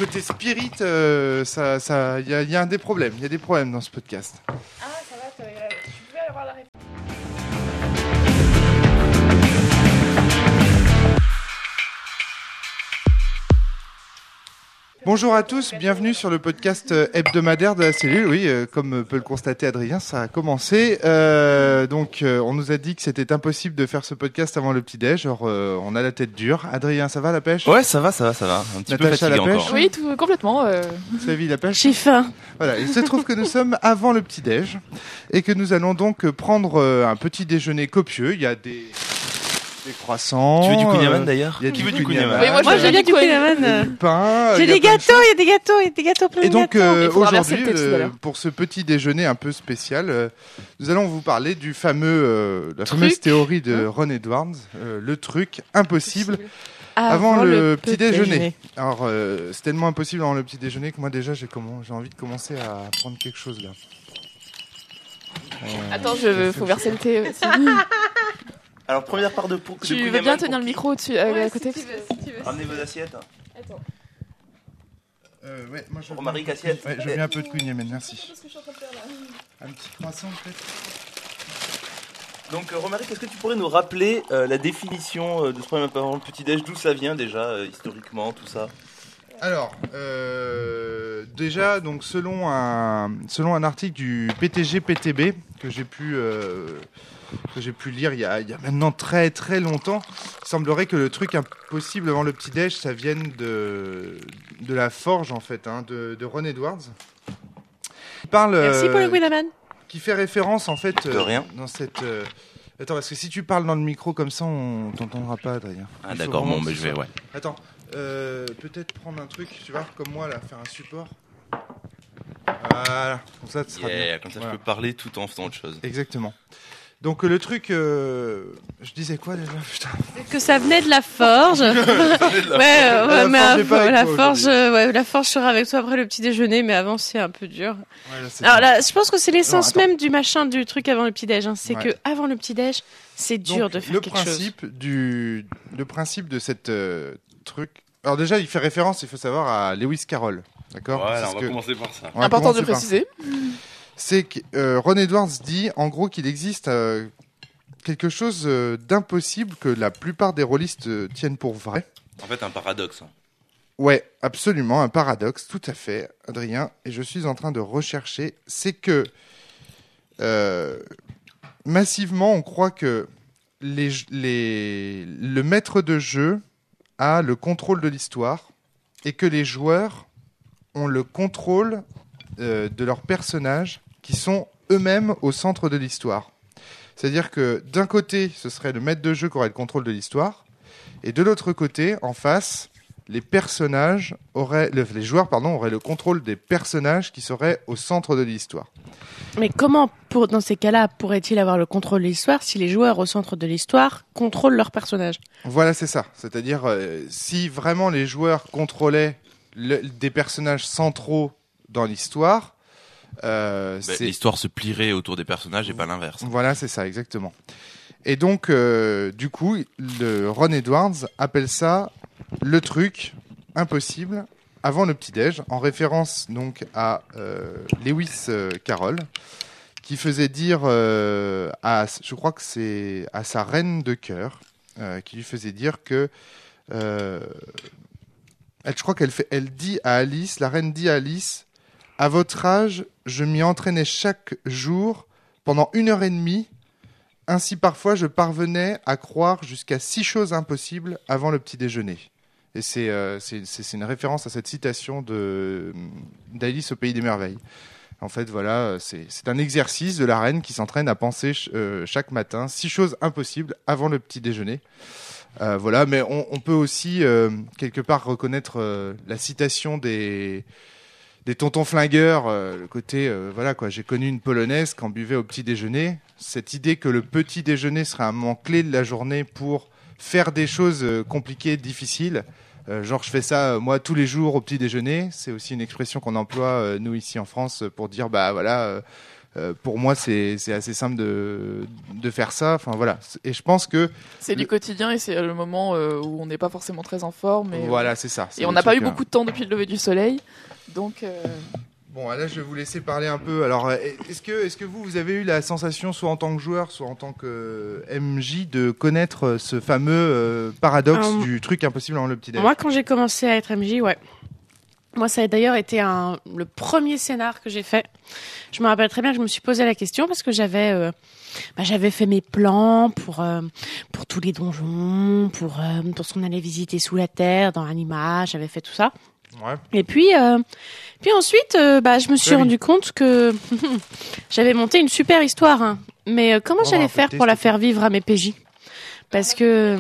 côté spirit, y a des problèmes. Il y a des problèmes dans ce podcast. Ah, ça va, tu pouvais avoir la réponse. Bonjour à tous, bienvenue sur le podcast hebdomadaire de la cellule. Oui, comme peut le constater Adrien, ça a commencé. On nous a dit que c'était impossible de faire ce podcast avant le petit-déj. Genre, on a la tête dure. Adrien, ça va la pêche ? Ouais, ça va. Un petit peu Natacha, fatigué la pêche encore. Oui, complètement. Flavie, la pêche ? J'ai faim. Voilà, il se trouve que nous sommes avant le petit-déj et que nous allons donc prendre un petit déjeuner copieux. Il y a des croissants. Tu veux du kouign-amann d'ailleurs ? Il y a Qui du veut du kouign-amann. kouign-amann ? Moi, j'ai bien du du kouign-amann. pain. J'ai il y a des plein de gâteaux, il y a des gâteaux, plein Et de donc gâteaux. Il faudra verser aujourd'hui, le thé tout à l'heure. pour ce petit déjeuner un peu spécial, nous allons vous parler du la fameuse théorie de Ron Edwards, le truc impossible avant le petit déjeuner. Alors c'est tellement impossible avant le petit déjeuner que moi déjà j'ai envie de commencer à prendre quelque chose là. Attends, faut verser le thé aussi. Alors, première part de pour. Tu veux bien tenir le micro au-dessus, à côté si tu veux. Ramenez vos assiettes. Attends. Ouais, moi je veux Romaric, bien- assiette. Ouais, je veux bien un peu de kouign-amann, merci. Qu'est-ce que je suis en train de faire là ? Un petit croissant peut-être. Donc, Romaric, est-ce que tu pourrais nous rappeler la définition de ce premier avant le petit-déj ? D'où ça vient déjà, historiquement, tout ça ? Alors, déjà, donc selon un article du PTG-PTB que j'ai pu lire il y a maintenant très très longtemps, il semblerait que le truc impossible avant le petit-déj, ça vienne de la forge en fait, de Ron Edwards. Il parle, Merci pour le kouign-amann. qui fait référence en fait De rien. dans cette. Attends, parce que si tu parles dans le micro comme ça, on t'entendra pas, Adrien. Ah, Il faut d'accord, vraiment bon, que mais ce je vais, soit- ouais. Attends, peut-être prendre un truc, tu vois, comme moi là, faire un support. Voilà, comme ça, tu seras bien. Comme ça, Voilà. je peux parler tout en faisant autre chose. Exactement. Donc le truc, je disais quoi déjà ? Putain. Que ça venait de la forge. La forge La forge sera avec toi après le petit déjeuner, mais avant c'est un peu dur. Ouais, là, c'est Alors bon. là, je pense que c'est l'essence Non, attends. même du truc avant le petit déj. C'est Ouais. que avant le petit déj, c'est dur Donc, de faire quelque chose. le principe de cette truc. Alors déjà, il fait référence, il faut savoir, à Lewis Carroll, d'accord ? Voilà, Parce on va que- commencer par ça. on va Important de le commencer par- préciser. C'est que Ron Edwards dit en gros qu'il existe quelque chose d'impossible que la plupart des rôlistes tiennent pour vrai. En fait, un paradoxe. Ouais, absolument, un paradoxe, tout à fait, Adrien. Et je suis en train de rechercher, c'est que massivement, on croit que le maître de jeu a le contrôle de l'histoire et que les joueurs ont le contrôle de leurs personnages qui sont eux-mêmes au centre de l'histoire. C'est-à-dire que d'un côté, ce serait le maître de jeu qui aurait le contrôle de l'histoire, et de l'autre côté, en face, les joueurs auraient le contrôle des personnages qui seraient au centre de l'histoire. Mais comment, dans ces cas-là, pourrait-il avoir le contrôle de l'histoire si les joueurs au centre de l'histoire contrôlent leur personnage ? Voilà, c'est ça. C'est-à-dire, si vraiment les joueurs contrôlaient des personnages centraux dans l'histoire, L'histoire se plierait autour des personnages et pas l'inverse. Voilà, c'est ça, exactement. Et donc, du coup, Ron Edwards appelle ça le truc impossible avant le petit-déj, en référence donc à Lewis Carroll, qui faisait dire je crois que c'est à sa reine de cœur, qui lui faisait dire que je crois elle dit à Alice, la reine dit à Alice: à votre âge, je m'y entraînais chaque jour pendant 1h30. Ainsi, parfois, je parvenais à croire jusqu'à 6 choses impossibles avant le petit déjeuner. Et c'est une référence à cette citation d'Alice au Pays des Merveilles. En fait, voilà, c'est un exercice de la reine qui s'entraîne à penser chaque matin 6 choses impossibles avant le petit déjeuner. Voilà, mais on peut aussi quelque part reconnaître la citation des tontons flingueurs, le côté, voilà quoi, j'ai connu une polonaise qui en buvait au petit déjeuner. Cette idée que le petit déjeuner serait un moment clé de la journée pour faire des choses compliquées, difficiles. Genre, je fais ça, moi, tous les jours au petit déjeuner. C'est aussi une expression qu'on emploie, nous, ici en France, pour dire, bah voilà, pour moi, c'est assez simple de faire ça. Enfin voilà. Et je pense que C'est du quotidien et c'est le moment où on n'est pas forcément très en forme. Et, voilà, c'est ça. Et on n'a pas eu beaucoup de temps depuis le lever du soleil. Donc. Bon, là, je vais vous laisser parler un peu. Alors, est-ce que vous avez eu la sensation, soit en tant que joueur, soit en tant que MJ, de connaître ce fameux paradoxe du truc impossible avant le petit-déj? Moi, quand j'ai commencé à être MJ, ouais. Moi, ça a d'ailleurs été le premier scénar que j'ai fait. Je me rappelle très bien que je me suis posé la question parce que j'avais fait mes plans pour tous les donjons, pour ce qu'on allait visiter sous la terre, dans l'anima, j'avais fait tout ça. Ouais. Et puis ensuite, je me suis rendu compte que j'avais monté une super histoire. Hein. Mais comment j'allais faire pour la faire vivre à mes PJ? Parce que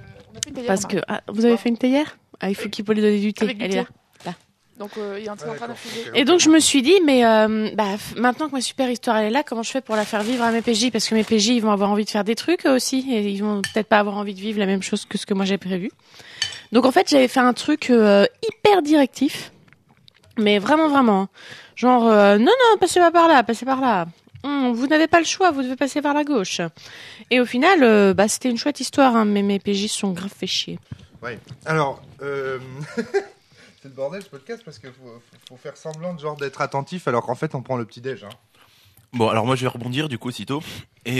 vous avez fait une théière? Ah, il faut qu'il faut lui donner du thé. Elle est là. Donc il est en train d'infuser. Et donc je me suis dit, mais maintenant que ma super histoire elle est là, comment je fais pour la faire vivre à mes PJ? Parce que mes PJ ils vont avoir envie de faire des trucs eux aussi, et ils vont peut-être pas avoir envie de vivre la même chose que ce que moi j'ai prévu. Donc en fait j'avais fait un truc hyper directif, mais vraiment, genre non passez pas par là, passez par là. Vous n'avez pas le choix, vous devez passer par la gauche. Et au final, c'était une chouette histoire, hein, mais mes PJ se sont grave fait chier. Ouais. Alors. C'est le bordel ce podcast parce qu'il faut faire semblant de genre d'être attentif alors qu'en fait on prend le petit-déj. Hein. Bon, alors moi je vais rebondir du coup aussitôt. Et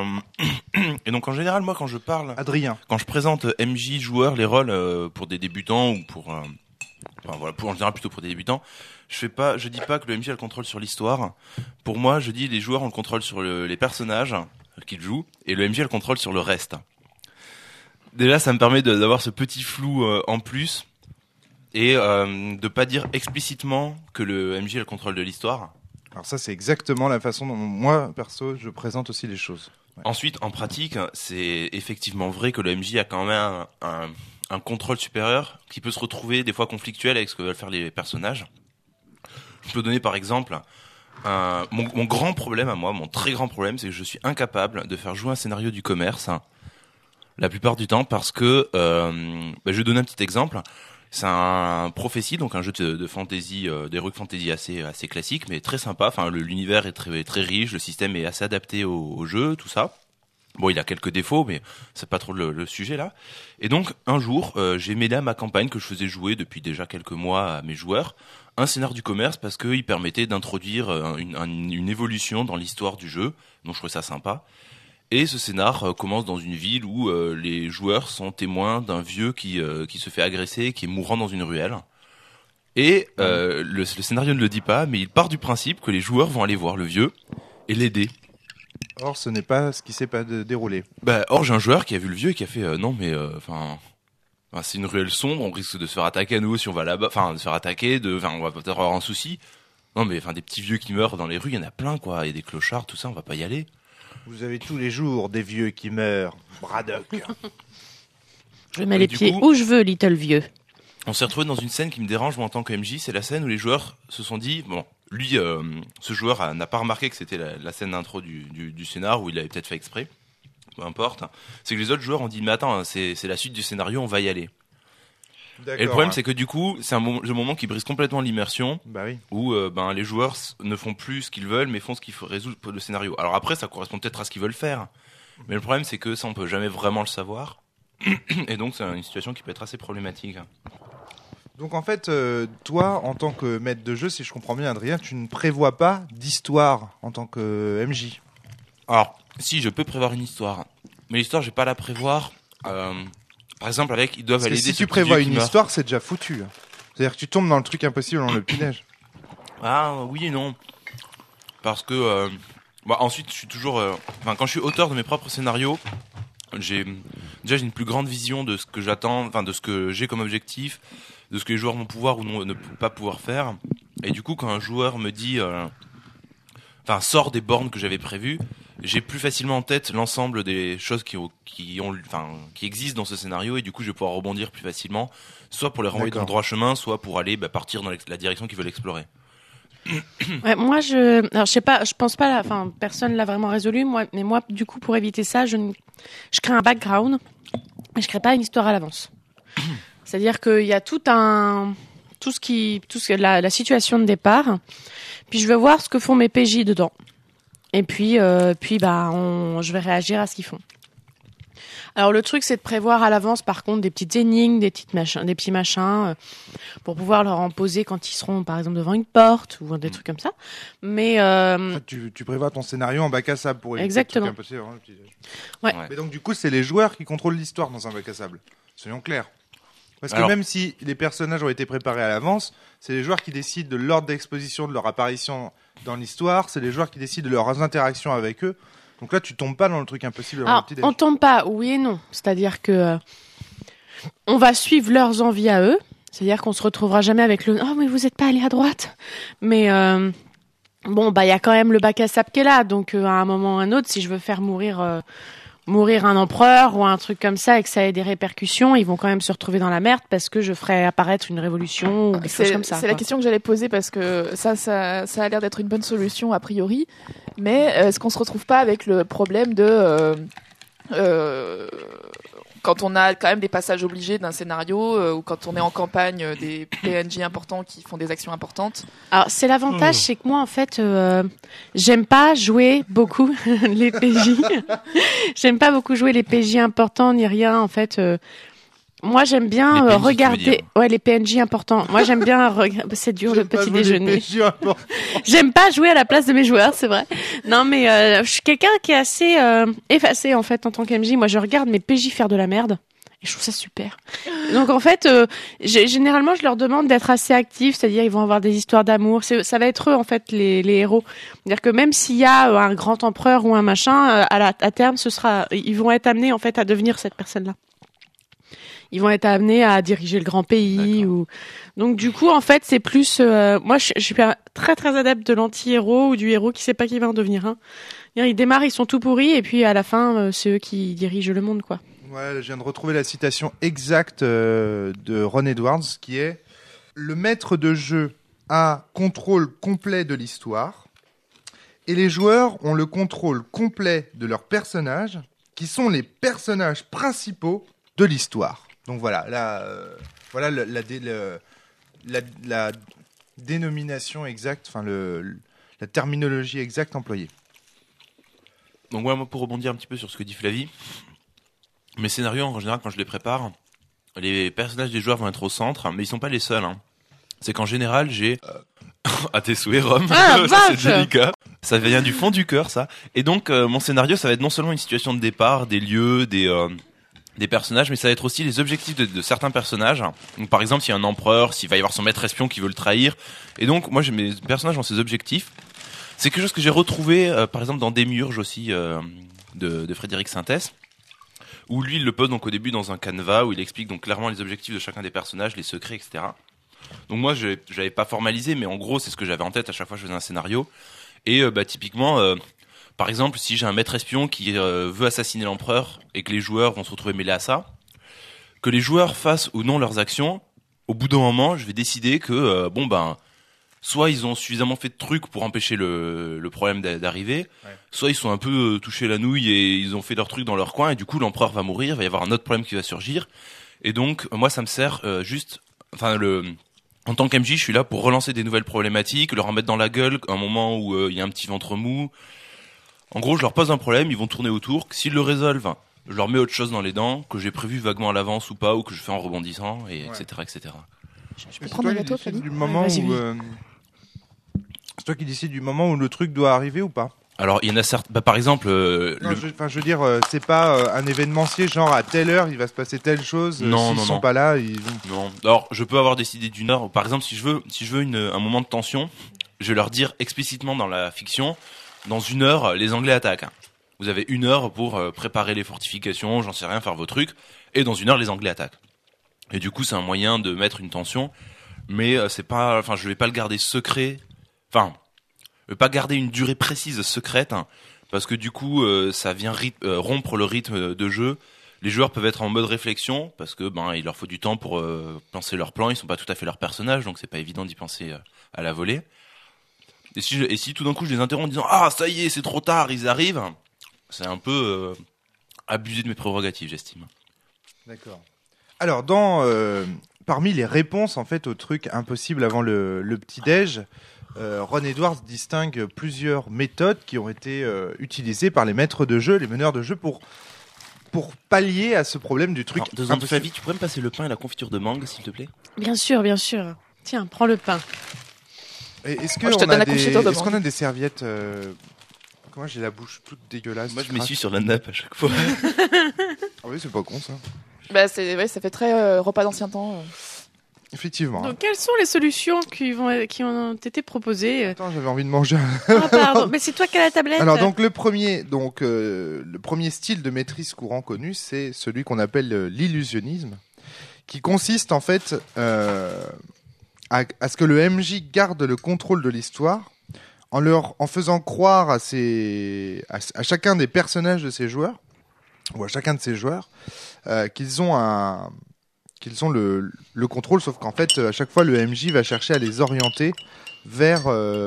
donc en général, moi quand je parle, Adrien, quand je présente MJ joueurs, les rôles pour des débutants ou pour en général plutôt pour des débutants, je dis pas que le MJ a le contrôle sur l'histoire. Pour moi, je dis les joueurs ont le contrôle sur les personnages qu'ils jouent et le MJ a le contrôle sur le reste. Déjà, ça me permet d'avoir ce petit flou en plus. Et de pas dire explicitement que le MJ a le contrôle de l'histoire. Alors ça, c'est exactement la façon dont moi, perso, je présente aussi les choses. Ouais. Ensuite, en pratique, c'est effectivement vrai que le MJ a quand même un contrôle supérieur qui peut se retrouver des fois conflictuel avec ce que veulent faire les personnages. Je peux donner par exemple mon grand problème à moi, mon très grand problème, c'est que je suis incapable de faire jouer un scénario du commerce la plupart du temps parce que, je vais donner un petit exemple. C'est un prophétie, donc un jeu de fantasy, d'heroic fantasy assez classique, mais très sympa. Enfin, l'univers est très riche, le système est assez adapté au jeu, tout ça. Bon, il a quelques défauts, mais c'est pas trop le sujet là. Et donc, un jour, j'ai mêlé à ma campagne que je faisais jouer depuis déjà quelques mois à mes joueurs, un scénar du commerce parce qu'il permettait d'introduire une évolution dans l'histoire du jeu, donc je trouvais ça sympa. Et ce scénar commence dans une ville où les joueurs sont témoins d'un vieux qui se fait agresser, qui est mourant dans une ruelle. Et le scénario ne le dit pas, mais il part du principe que les joueurs vont aller voir le vieux et l'aider. Or, ce n'est pas ce qui s'est pas déroulé. Or, j'ai un joueur qui a vu le vieux et qui a fait non, mais c'est une ruelle sombre, on risque de se faire attaquer à nouveau si on va là-bas, enfin de se faire attaquer, on va peut-être avoir un souci. Non, mais des petits vieux qui meurent dans les rues, il y en a plein quoi, il y a des clochards, tout ça, on va pas y aller. Vous avez tous les jours des vieux qui meurent, Braddock. Je mets les pieds où je veux, little vieux. On s'est retrouvé dans une scène qui me dérange moi en tant que MJ, c'est la scène où les joueurs se sont dit, bon, lui, ce joueur n'a pas remarqué que c'était la scène d'intro du scénar, où il avait peut-être fait exprès, peu importe. C'est que les autres joueurs ont dit, mais attends, c'est la suite du scénario, on va y aller. Et le problème, c'est que du coup, c'est le moment qui brise complètement l'immersion, où les joueurs ne font plus ce qu'ils veulent, mais font ce qu'il faut résoudre le scénario. Alors après, ça correspond peut-être à ce qu'ils veulent faire, mais le problème, c'est que ça, on peut jamais vraiment le savoir, et donc c'est une situation qui peut être assez problématique. Donc en fait, toi, en tant que maître de jeu, si je comprends bien, Adrien, tu ne prévois pas d'histoire en tant que MJ. Alors, si, je peux prévoir une histoire, mais l'histoire, je vais pas la prévoir. Par exemple, ils doivent aller aider. Si tu prévois une histoire, c'est déjà foutu. C'est-à-dire que tu tombes dans le truc impossible dans le petit-déj. Ah oui et non, parce que ensuite, je suis toujours. Quand je suis auteur de mes propres scénarios, j'ai une plus grande vision de ce que j'attends, de ce que j'ai comme objectif, de ce que les joueurs vont pouvoir ou non, ne pas pouvoir faire. Et du coup, quand un joueur me dit, sort des bornes que j'avais prévues, j'ai plus facilement en tête l'ensemble des choses qui existent dans ce scénario, et du coup, je vais pouvoir rebondir plus facilement, soit pour les renvoyer dans le droit chemin, soit pour aller partir dans la direction qu'ils veulent explorer. Ouais, moi, je sais pas, je pense pas, personne l'a vraiment résolu, mais moi, du coup, pour éviter ça, je crée un background, mais je crée pas une histoire à l'avance. C'est-à-dire qu'il y a la situation de départ, puis je vais voir ce que font mes PJ dedans. Et puis je vais réagir à ce qu'ils font. Alors le truc, c'est de prévoir à l'avance, par contre, des petites énigmes, des petits machins, pour pouvoir leur en poser quand ils seront, par exemple, devant une porte ou des trucs comme ça. Mais Tu prévois ton scénario en bac à sable pour éviter Exactement. le truc impossible, hein, le petit déj. Ouais. Mais donc du coup, c'est les joueurs qui contrôlent l'histoire dans un bac à sable. Soyons clairs. Parce que Alors- même si les personnages ont été préparés à l'avance, c'est les joueurs qui décident de l'ordre d'exposition de leur apparition dans l'histoire, c'est les joueurs qui décident de leurs interactions avec eux. Donc là, tu tombes pas dans le truc impossible. alors, on tombe pas, oui et non. C'est-à-dire que on va suivre leurs envies à eux. C'est-à-dire qu'on se retrouvera jamais avec le « Oh, mais vous êtes pas allé à droite !» Mais bon, bah il y a quand même le bac à sable qui est là. Donc à un moment ou à un autre, si je veux faire mourir un empereur ou un truc comme ça et que ça ait des répercussions, ils vont quand même se retrouver dans la merde parce que je ferai apparaître une révolution ou des choses comme ça. C'est la question que j'allais poser parce que ça a l'air d'être une bonne solution a priori, mais est-ce qu'on se retrouve pas avec le problème de quand on a quand même des passages obligés d'un scénario ou quand on est en campagne des PNJ importants qui font des actions importantes. Alors c'est l'avantage, c'est que moi en fait, j'aime pas jouer beaucoup les PJ. J'aime pas beaucoup jouer les PJ importants ni rien en fait. Moi j'aime bien Les PNJ, tu veux regarder. dire. Ouais, les PNJ importants. Moi j'aime bien regarder. C'est dur le petit déjeuner. J'aime pas jouer à la place de mes joueurs, c'est vrai. Non, mais je suis quelqu'un qui est assez effacé en fait en tant qu'MJ. Moi, je regarde mes PJ faire de la merde et je trouve ça super. Donc en fait, généralement, je leur demande d'être assez actifs, c'est-à-dire ils vont avoir des histoires d'amour. Ça va être eux en fait les héros. C'est-à-dire que même s'il y a un grand empereur ou un machin, à terme, ils vont être amenés en fait à devenir cette personne-là. Ils vont être amenés à diriger le grand pays ou donc du coup en fait c'est plus moi je suis très très adepte de l'anti-héros ou du héros qui sait pas qui va en devenir un. Ils démarrent, ils sont tout pourris et puis à la fin c'est eux qui dirigent le monde quoi. Ouais, je viens de retrouver la citation exacte de Ron Edwards qui est « Le maître de jeu a contrôle complet de l'histoire et les joueurs ont le contrôle complet de leurs personnages qui sont les personnages principaux de l'histoire. » Donc voilà, là, voilà la dénomination exacte, enfin la terminologie exacte employée. Donc moi, pour rebondir un petit peu sur ce que dit Flavie, mes scénarios, en général, quand je les prépare, les personnages des joueurs vont être au centre, mais ils sont pas les seuls. Hein. C'est qu'en général, j'ai... à tes souhaits, Rome. Ah, ça, c'est vache. délicat. Ça vient du fond du cœur, ça. Et donc, mon scénario, ça va être non seulement une situation de départ, des lieux, des personnages, mais ça va être aussi les objectifs de certains personnages. Donc, par exemple, s'il y a un empereur, s'il va y avoir son maître espion qui veut le trahir. Et donc, moi, mes personnages ont ces objectifs. C'est quelque chose que j'ai retrouvé, par exemple, dans Démiurge aussi, de Frédéric Sintès, où lui, il le pose donc au début dans un canevas, où il explique donc clairement les objectifs de chacun des personnages, les secrets, etc. Donc moi, j'avais pas formalisé, mais en gros, c'est ce que j'avais en tête à chaque fois que je faisais un scénario. Et typiquement... par exemple, si j'ai un maître espion qui veut assassiner l'empereur et que les joueurs vont se retrouver mêlés à ça, que les joueurs fassent ou non leurs actions, au bout d'un moment, je vais décider que soit ils ont suffisamment fait de trucs pour empêcher le problème d'arriver, soit ils sont un peu touchés la nouille et ils ont fait leurs trucs dans leur coin et du coup l'empereur va mourir, il va y avoir un autre problème qui va surgir. Et donc moi ça me sert en tant qu'MJ, je suis là pour relancer des nouvelles problématiques, leur en mettre dans la gueule à un moment où il y a un petit ventre mou. En gros, je leur pose un problème, ils vont tourner autour. S'ils le résolvent, je leur mets autre chose dans les dents, que j'ai prévu vaguement à l'avance ou pas, ou que je fais en rebondissant, et etc., etc. Je peux prendre un gâteau, Flavie ? du moment vas-y, où oui. c'est toi qui décides du moment où le truc doit arriver ou pas. Alors, il y en a certains... par exemple... Non, je veux dire, c'est pas un événementier genre à telle heure il va se passer telle chose. Non, s'ils sont pas là, ils vont... Non. Alors, je peux avoir décidé d'une heure. Par exemple, si je veux un moment de tension, je vais leur dire explicitement dans la fiction, dans 1 heure, les Anglais attaquent. Vous avez 1 heure pour préparer les fortifications, j'en sais rien, faire vos trucs, et dans 1 heure, les Anglais attaquent. Et du coup, c'est un moyen de mettre une tension, mais c'est pas, enfin, je vais pas le garder secret. Enfin, je vais pas garder une durée précise secrète, hein, parce que du coup, ça vient rompre le rythme de jeu. Les joueurs peuvent être en mode réflexion, parce que il leur faut du temps pour penser leur plan. Ils sont pas tout à fait leur personnage, donc c'est pas évident d'y penser à la volée. Et si tout d'un coup je les interromps en disant ah ça y est c'est trop tard ils arrivent, c'est un peu abusé de mes prérogatives j'estime. D'accord. Alors dans parmi les réponses en fait au truc impossible avant le petit-déj, Ron Edwards distingue plusieurs méthodes qui ont été utilisées par les maîtres de jeu, les meneurs de jeu pour pallier à ce problème du truc Alors, 2 ans de impossible. Flavie, tu pourrais me passer le pain et la confiture de mangue, s'il te plaît? Bien sûr, bien sûr. Tiens, prends le pain. Et est-ce Moi, je te qu'on donne a la des, confiture de est-ce qu'on mangue. a des serviettes Moi j'ai la bouche toute dégueulasse. Moi, je qui m'essuie craque. sur la nappe à chaque fois. Ah oui, c'est pas con ça. Bah, ça fait très repas d'ancien temps. Effectivement. Donc, quelles sont les solutions qui ont été proposées Attends, j'avais envie de manger. Ah, pardon. Mais c'est toi qui as la tablette. Alors donc le premier style de maîtrise courant connu, c'est celui qu'on appelle l'illusionnisme, qui consiste en fait à ce que le MJ garde le contrôle de l'histoire en faisant croire à chacun des personnages de ses joueurs ou à chacun de ses joueurs qu'ils ont le contrôle, sauf qu'en fait à chaque fois le MJ va chercher à les orienter vers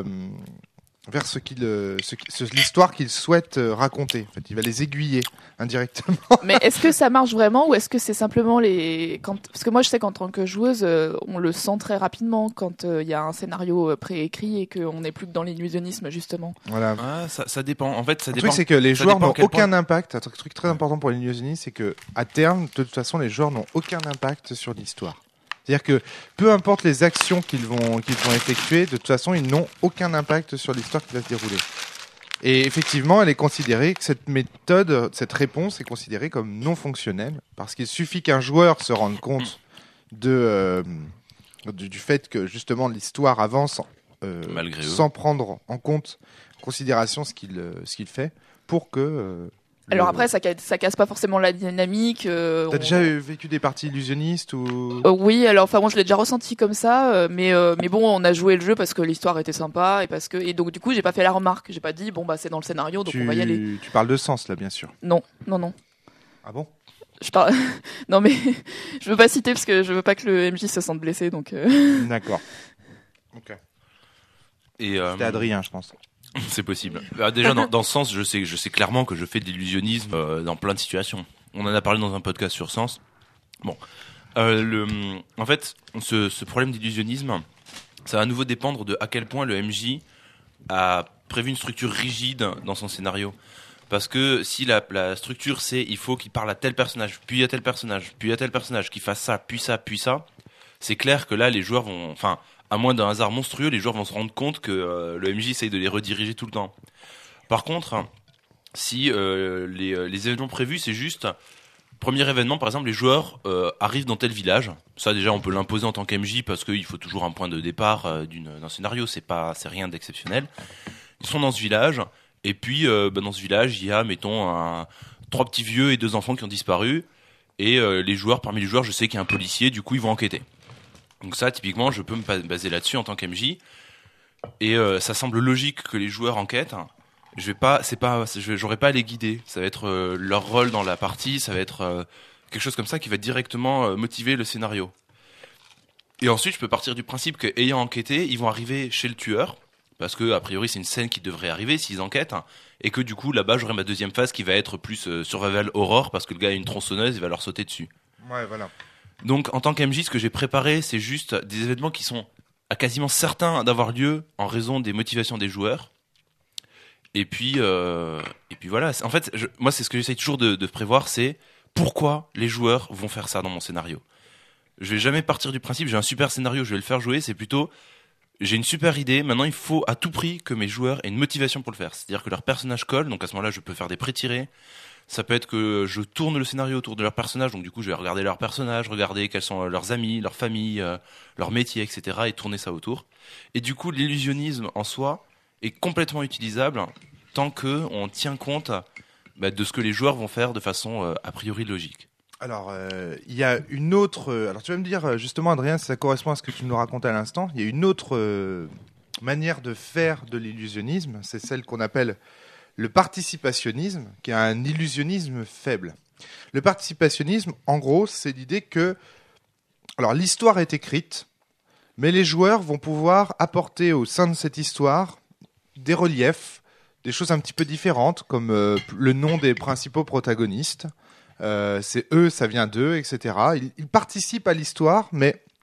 l'histoire qu'il souhaite raconter. En fait, il va les aiguiller indirectement. Mais est-ce que ça marche vraiment ou est-ce que c'est simplement parce que moi je sais qu'en tant que joueuse, on le sent très rapidement quand il y a un scénario préécrit et qu'on n'est plus que dans l'illusionnisme justement. Voilà. Ah, ça dépend. En fait, ça Le dépend. truc, c'est que les ça joueurs dépend à n'ont quel aucun point. impact. Un truc très important pour l'illusionnisme, c'est que à terme, de toute façon, les joueurs n'ont aucun impact sur l'histoire. C'est-à-dire que peu importe les actions qu'ils vont effectuer, de toute façon, ils n'ont aucun impact sur l'histoire qui va se dérouler. Et effectivement, elle est considérée que cette méthode, cette réponse est considérée comme non fonctionnelle, parce qu'il suffit qu'un joueur se rende compte du fait que justement l'histoire avance Malgré eux. sans prendre en considération ce qu'il fait, pour que. Alors après, ça casse pas forcément la dynamique. T'as déjà vécu des parties illusionnistes ou Oui, alors enfin moi je l'ai déjà ressenti comme ça, mais bon, on a joué le jeu parce que l'histoire était sympa et donc du coup j'ai pas fait la remarque, j'ai pas dit bon bah c'est dans le scénario donc on va y aller. Tu parles de sens là, bien sûr. Non. Ah bon? Je parle. Non mais je veux pas citer parce que je veux pas que le MJ se sente blessé donc. D'accord. Ok. Et, C'était Adrien, je pense. c'est possible. Déjà, dans ce sens, je sais clairement que je fais de l'illusionnisme dans plein de situations. On en a parlé dans un podcast sur Sens. Bon. En fait, ce problème d'illusionnisme, ça va à nouveau dépendre de à quel point le MJ a prévu une structure rigide dans son scénario. Parce que si la structure c'est il faut qu'il parle à tel personnage, puis à tel personnage, puis à tel personnage, qu'il fasse ça, puis ça, puis ça, c'est clair que là les joueurs vont, enfin, à moins d'un hasard monstrueux, les joueurs vont se rendre compte que le MJ essaye de les rediriger tout le temps. Par contre, si les événements prévus, c'est juste premier événement, par exemple, les joueurs arrivent dans tel village. Ça déjà, on peut l'imposer en tant qu'MJ parce qu'il faut toujours un point de départ d'un scénario. C'est rien d'exceptionnel. Ils sont dans ce village et puis dans ce village, il y a, mettons, 3 petits vieux et 2 enfants qui ont disparu. Et parmi les joueurs, je sais qu'il y a un policier. Du coup, ils vont enquêter. Donc ça, typiquement, je peux me baser là-dessus en tant qu'MJ. Et ça semble logique que les joueurs enquêtent. J'aurais pas à les guider. Ça va être leur rôle dans la partie. Ça va être quelque chose comme ça qui va directement motiver le scénario. Et ensuite, je peux partir du principe qu'ayant enquêté, ils vont arriver chez le tueur. Parce que, a priori, c'est une scène qui devrait arriver s'ils enquêtent. Et que du coup, là-bas, j'aurai ma deuxième phase qui va être plus survival horror. Parce que le gars a une tronçonneuse, il va leur sauter dessus. Ouais, voilà. Donc, en tant qu'MJ, ce que j'ai préparé, c'est juste des événements qui sont à quasiment certains d'avoir lieu en raison des motivations des joueurs. Et puis voilà. En fait, moi, c'est ce que j'essaye toujours de prévoir, c'est pourquoi les joueurs vont faire ça dans mon scénario. Je vais jamais partir du principe, j'ai un super scénario, je vais le faire jouer. C'est plutôt, j'ai une super idée. Maintenant, il faut à tout prix que mes joueurs aient une motivation pour le faire. C'est-à-dire que leur personnage colle. Donc à ce moment-là, je peux faire des pré-tirés. Ça peut être que je tourne le scénario autour de leur personnage. Donc du coup, je vais regarder leur personnage, regarder quels sont leurs amis, leur famille, leur métier, etc. et tourner ça autour. Et du coup, l'illusionnisme en soi est complètement utilisable tant que on tient compte de ce que les joueurs vont faire de façon a priori logique. Alors, il y a une autre. Alors, tu vas me dire justement, Adrien, si ça correspond à ce que tu nous racontais à l'instant. Il y a une autre manière de faire de l'illusionnisme. C'est celle qu'on appelle le participationnisme, qui est un illusionnisme faible. Le participationnisme, en gros, c'est l'idée que, alors, l'histoire est écrite, mais les joueurs vont pouvoir apporter au sein de cette histoire des reliefs, des choses un petit peu différentes, comme le nom des principaux protagonistes. C'est eux, ça vient d'eux, etc. Ils participent à l'histoire, mais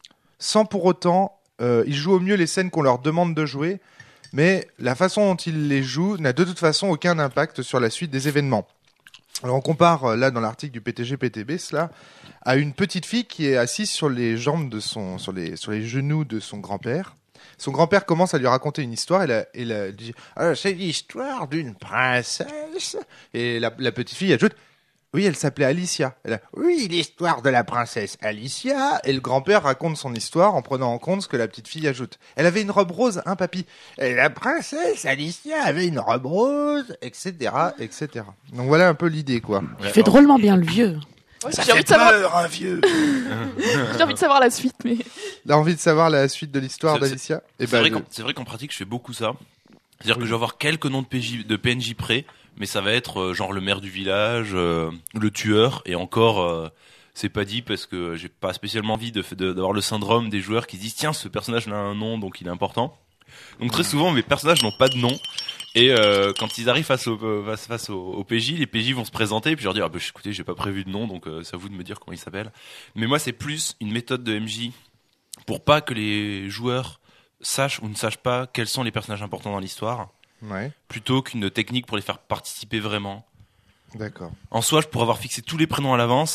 sans pour autant, ils jouent au mieux les scènes qu'on leur demande de jouer, mais la façon dont ils les jouent n'a de toute façon aucun impact sur la suite des événements. Alors on compare là dans l'article du PTG-PTB cela à une petite fille qui est assise sur les jambes sur les genoux de son grand-père. Son grand-père commence à lui raconter une histoire et elle dit c'est l'histoire d'une princesse. Et la petite fille ajoute oui, elle s'appelait Alicia. Elle a, oui, l'histoire de la princesse Alicia. Et le grand-père raconte son histoire en prenant en compte ce que la petite fille ajoute. Elle avait une robe rose, hein, papy. Et la princesse Alicia avait une robe rose, etc., etc. Donc voilà un peu l'idée, quoi. Il fait drôlement bien le vieux. Ouais, Ça j'ai envie fait de savoir. peur, un vieux. J'ai envie de savoir la suite, mais T'as envie de savoir la suite de l'histoire C'est- d'Alicia? Et C'est vrai qu'en pratique, je fais beaucoup ça. C'est-à-dire que je vais avoir quelques noms de PNJ près, mais ça va être genre le maire du village, le tueur, et encore, c'est pas dit parce que j'ai pas spécialement envie d'avoir le syndrome des joueurs qui disent tiens, ce personnage a un nom, donc il est important. Donc très souvent, mes personnages n'ont pas de nom. Et quand ils arrivent face au PJ, les PJ vont se présenter et puis je leur dire écoutez, j'ai pas prévu de nom, donc c'est à vous de me dire comment il s'appelle. Mais moi, c'est plus une méthode de MJ pour pas que les joueurs sachent ou ne sachent pas quels sont les personnages importants dans l'histoire, ouais, plutôt qu'une technique pour les faire participer vraiment. d'accord. En soi, je pourrais avoir fixé tous les prénoms à l'avance.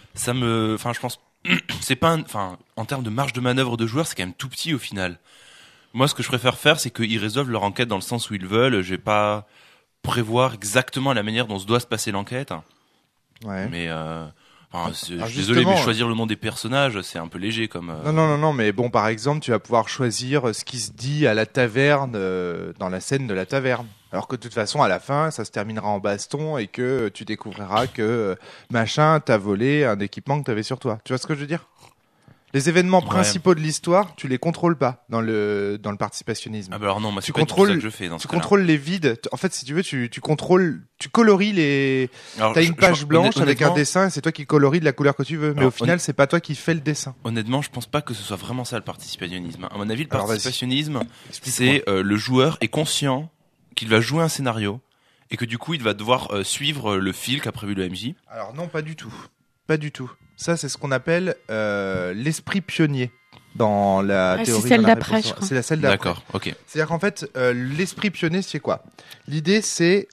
Je pense, c'est pas, en termes de marge de manœuvre de joueurs, c'est quand même tout petit au final. Moi, ce que je préfère faire, c'est qu'ils résolvent leur enquête dans le sens où ils veulent. Je vais pas prévoir exactement la manière dont se doit se passer l'enquête. Ouais. Mais, je suis désolé, justement, mais choisir le nom des personnages, c'est un peu léger comme. Non, mais bon, par exemple, tu vas pouvoir choisir ce qui se dit à la taverne, dans la scène de la taverne. Alors que de toute façon, à la fin, ça se terminera en baston et que tu découvriras que machin t'a volé un équipement que t'avais sur toi. Tu vois ce que je veux dire? Les événements principaux de l'histoire, tu les contrôles pas dans le participationnisme. Ah bah alors non, moi c'est Tu pas du tout ça contrôles- que je fais dans ce Tu cas-là. contrôles les vides. En fait, si tu veux, tu coloris les. Alors, T'as une page blanche avec un honnêtement- dessin et c'est toi qui coloris de la couleur que tu veux. Mais Alors, au final, c'est pas toi qui fais le dessin. Honnêtement, je pense pas que ce soit vraiment ça le participationnisme. À mon avis, le Alors, vas-y. participationnisme, Explique-moi. c'est le joueur est conscient qu'il va jouer un scénario et que du coup, il va devoir suivre le fil qu'a prévu le MJ. Alors non, pas du tout. Pas du tout. Ça, c'est ce qu'on appelle l'esprit pionnier dans la Ah, théorie. c'est celle de la d'après, réponse. je crois. C'est celle d'après. D'accord, ok. C'est-à-dire qu'en fait, l'esprit pionnier, c'est quoi? L'idée, c'est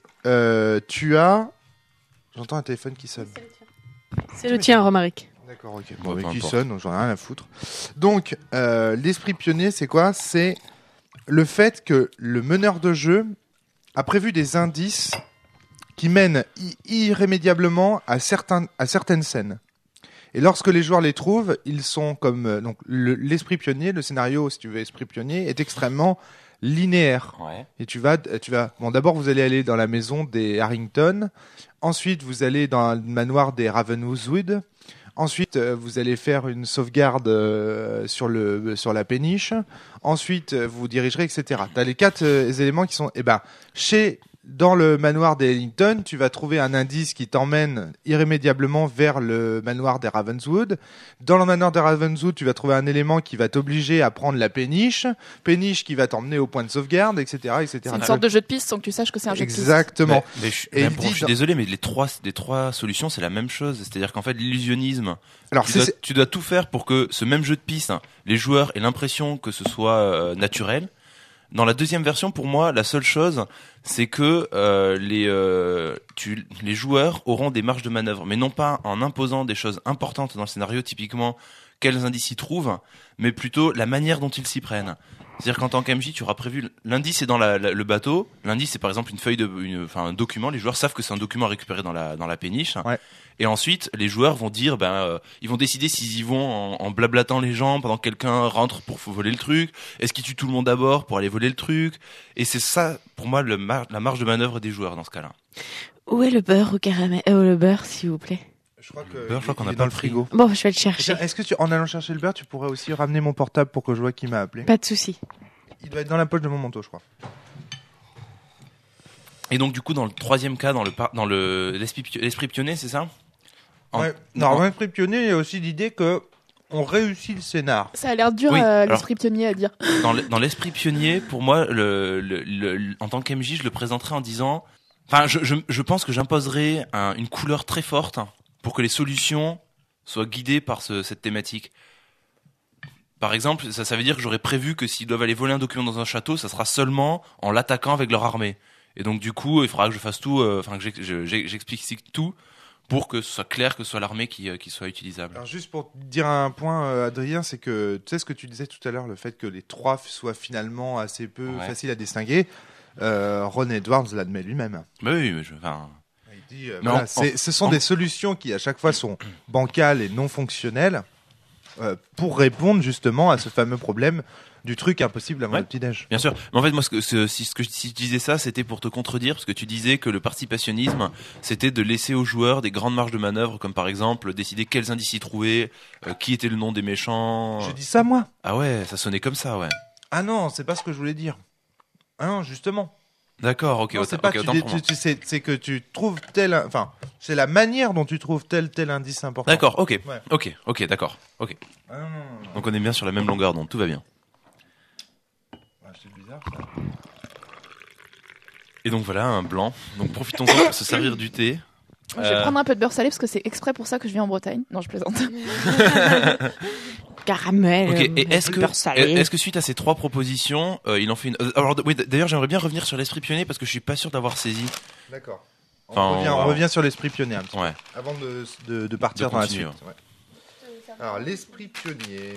tu as. J'entends un téléphone qui sonne. C'est le tien, Romaric. D'accord, ok. Bon, Bon, peu qui importe. sonne, j'en ai rien à foutre. Donc, l'esprit pionnier, c'est quoi? C'est le fait que le meneur de jeu a prévu des indices qui mènent irrémédiablement à certaines scènes. Et lorsque les joueurs les trouvent, ils sont comme donc l'esprit pionnier, le scénario, si tu veux, esprit pionnier, est extrêmement linéaire. Ouais. Et tu vas, bon, d'abord vous allez aller dans la maison des Harrington, ensuite vous allez dans le manoir des Ravenswood, ensuite vous allez faire une sauvegarde sur la péniche, ensuite vous vous dirigerez, etc. T'as les 4 éléments qui sont, dans le manoir des Ellington, tu vas trouver un indice qui t'emmène irrémédiablement vers le manoir des Ravenswood. Dans le manoir des Ravenswood, tu vas trouver un élément qui va t'obliger à prendre la péniche qui va t'emmener au point de sauvegarde, etc., etc. c'est une sorte de jeu de piste sans que tu saches que c'est un jeu de piste. Exactement. Mais je Et il je dit suis dans- désolé, mais les trois solutions, c'est la même chose. C'est-à-dire qu'en fait, l'illusionnisme, Alors, tu dois tout faire pour que ce même jeu de piste, les joueurs aient l'impression que ce soit naturel. Dans la deuxième version, pour moi, la seule chose, c'est que les joueurs auront des marges de manœuvre, mais non pas en imposant des choses importantes dans le scénario, typiquement quels indices ils trouvent, mais plutôt la manière dont ils s'y prennent. C'est-à-dire qu'en tant qu'MJ, tu auras prévu l'indice est dans le bateau. L'indice c'est par exemple une feuille un document. Les joueurs savent que c'est un document à récupérer dans la péniche. Ouais. Et ensuite, les joueurs vont dire, ils vont décider s'ils y vont en blablatant les gens pendant que quelqu'un rentre pour voler le truc. Est-ce qu'ils tuent tout le monde d'abord pour aller voler le truc? Et c'est ça, pour moi, la marge de manœuvre des joueurs dans ce cas-là. Où est le beurre au caramel le beurre, s'il vous plaît? Je crois Le beurre, je crois qu'on il a est pas dans le pris. frigo. Bon, je vais le chercher. Est-ce que en allant chercher le beurre, tu pourrais aussi ramener mon portable pour que je vois qui m'a appelé? Pas de souci. Il doit être dans la poche de mon manteau, je crois. Et donc, du coup, dans le troisième cas, dans l'esprit pionnier, c'est ça? Ouais. Non, l'esprit pionnier, il y a aussi l'idée que on réussit le scénar. Ça a l'air dur, Oui, alors- l'esprit pionnier à dire. Dans l'esprit pionnier, pour moi, en tant qu'MJ, je le présenterai en disant, je pense que j'imposerai une couleur très forte pour que les solutions soient guidées par cette thématique. Par exemple, ça veut dire que j'aurais prévu que s'ils doivent aller voler un document dans un château, ça sera seulement en l'attaquant avec leur armée. Et donc du coup, il faudra que je fasse tout, que j'explicite tout pour que ce soit clair que ce soit l'armée qui soit utilisable. Alors juste pour dire un point, Adrien, c'est que tu sais ce que tu disais tout à l'heure, le fait que les trois soient finalement assez peu faciles à distinguer. Ron Edwards l'admet lui-même. Mais oui, Il dit, voilà, ce sont des solutions qui à chaque fois sont bancales et non fonctionnelles pour répondre justement à ce fameux problème du truc impossible avant le petit-déj. Bien sûr. Mais en fait, moi, si tu disais ça, c'était pour te contredire, parce que tu disais que le participationnisme, c'était de laisser aux joueurs des grandes marges de manœuvre, comme par exemple décider quels indices y trouver, qui était le nom des méchants. Je dis ça, moi. Ah ouais, ça sonnait comme ça, ouais. Ah non, c'est pas ce que je voulais dire. Ah non, justement. D'accord, ok. Non, c'est pas c'est que tu trouves c'est la manière dont tu trouves tel indice important. D'accord, ok. Ouais. Ok, d'accord. Ok. Ah, non. Donc on est bien sur la même longueur d'onde, tout va bien. C'est bizarre ça. Et donc voilà, un blanc. Donc profitons-en pour se servir du thé. Moi, je vais prendre un peu de beurre salé parce que c'est exprès pour ça que je viens en Bretagne. Non, je plaisante. Caramel. Ok. Et beurre salé. est-ce que suite à ces trois propositions, il en fait une. Alors oui, d'ailleurs, j'aimerais bien revenir sur l'esprit pionnier parce que je suis pas sûr d'avoir saisi. D'accord. Enfin, on revient sur l'esprit pionnier un petit peu. Ouais. Avant de partir dans la suite. continuer, Ouais. Alors l'esprit pionnier.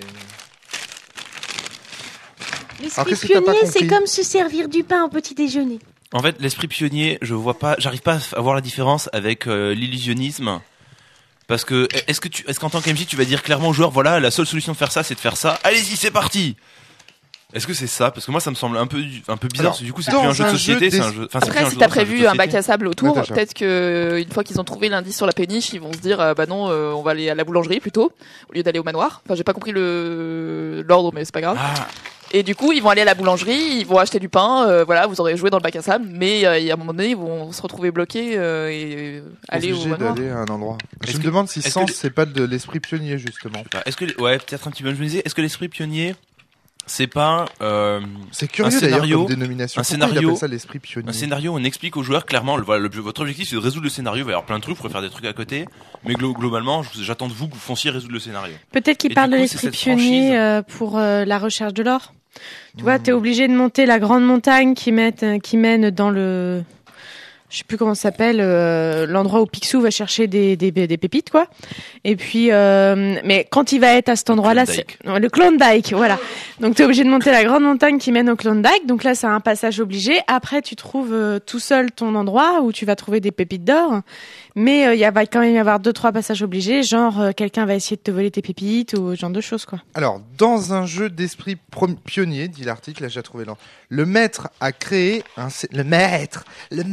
L'esprit qu'est-ce que t'as pas pionnier, compris c'est comme se servir du pain au petit déjeuner. En fait, l'esprit pionnier, j'arrive pas à voir la différence avec l'illusionnisme. Parce que est-ce qu'en tant qu'MJ, tu vas dire clairement aux joueurs, voilà, la seule solution de faire ça, c'est de faire ça. Allez-y, c'est parti. Est-ce que c'est ça? Parce que moi, ça me semble un peu bizarre. Alors, parce que du coup, c'est plus un jeu de société, c'est un jeu. Enfin, c'est plus Après, un si jeu t'as de rôle, c'est prévu jeu un de bac société. à sable autour, Natacha. peut-être que une fois qu'ils ont trouvé l'indice sur la péniche, ils vont se dire bah non, on va aller à la boulangerie plutôt au lieu d'aller au manoir. Enfin, j'ai pas compris l'ordre, mais c'est pas grave. Ah, Et du coup, ils vont aller à la boulangerie, ils vont acheter du pain. Voilà, vous aurez joué dans le bac à sable, mais à un moment donné, ils vont se retrouver bloqués et aller au Obligé manoir. d'aller à un endroit. Je Est-ce me que- demande si est-ce Sens que- c'est pas de l'esprit pionnier justement. est-ce que ouais, peut-être un petit peu. Je me disais, est-ce que l'esprit pionnier, c'est pas C'est curieux Un d'ailleurs scénario- comme dénomination. un Pourquoi il scénario- appelle ça l'esprit pionnier. un scénario où on explique aux joueurs clairement, votre objectif c'est de résoudre le scénario. Il va y avoir plein de trucs, vous pourrez faire des trucs à côté, mais globalement, j'attends de vous que vous fonciez résoudre le scénario. Peut-être qu'il Et parle du de coup, c'est l'esprit cette pionnier franchise. pour la recherche de l'or. Tu vois, t'es obligé de monter la grande montagne qui mène dans le... Je sais plus comment ça s'appelle, l'endroit où Picsou va chercher des pépites, quoi. Et puis, mais quand il va être à cet endroit-là, c'est Klondike. le Klondike, voilà. Donc t'es obligé de monter la grande montagne qui mène au Klondike. Donc là, c'est un passage obligé. Après, tu trouves tout seul ton endroit où tu vas trouver des pépites d'or. Mais il va quand même y avoir 2-3 passages obligés, genre quelqu'un va essayer de te voler tes pépites ou ce genre de choses, quoi. Alors, dans un jeu d'esprit pionnier, dit l'article, là j'ai trouvé le maître a créé le maître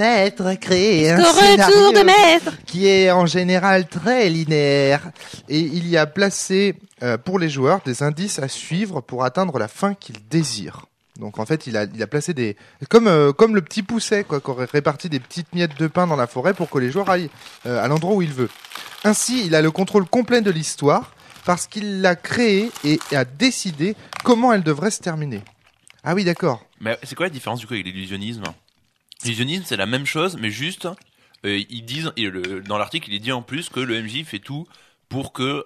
a créé un scénario de maître. qui est en général très linéaire et il y a placé pour les joueurs des indices à suivre pour atteindre la fin qu'ils désirent. Donc en fait, il a placé des comme le petit pousset quoi, qui aurait réparti des petites miettes de pain dans la forêt pour que les joueurs aillent à l'endroit où il veut. Ainsi, il a le contrôle complet de l'histoire parce qu'il l'a créée et a décidé comment elle devrait se terminer. Ah oui, d'accord. Mais c'est quoi la différence du coup avec l'illusionnisme? L'illusionnisme, c'est la même chose, mais juste, ils disent, dans l'article, il est dit en plus que le MJ fait tout pour que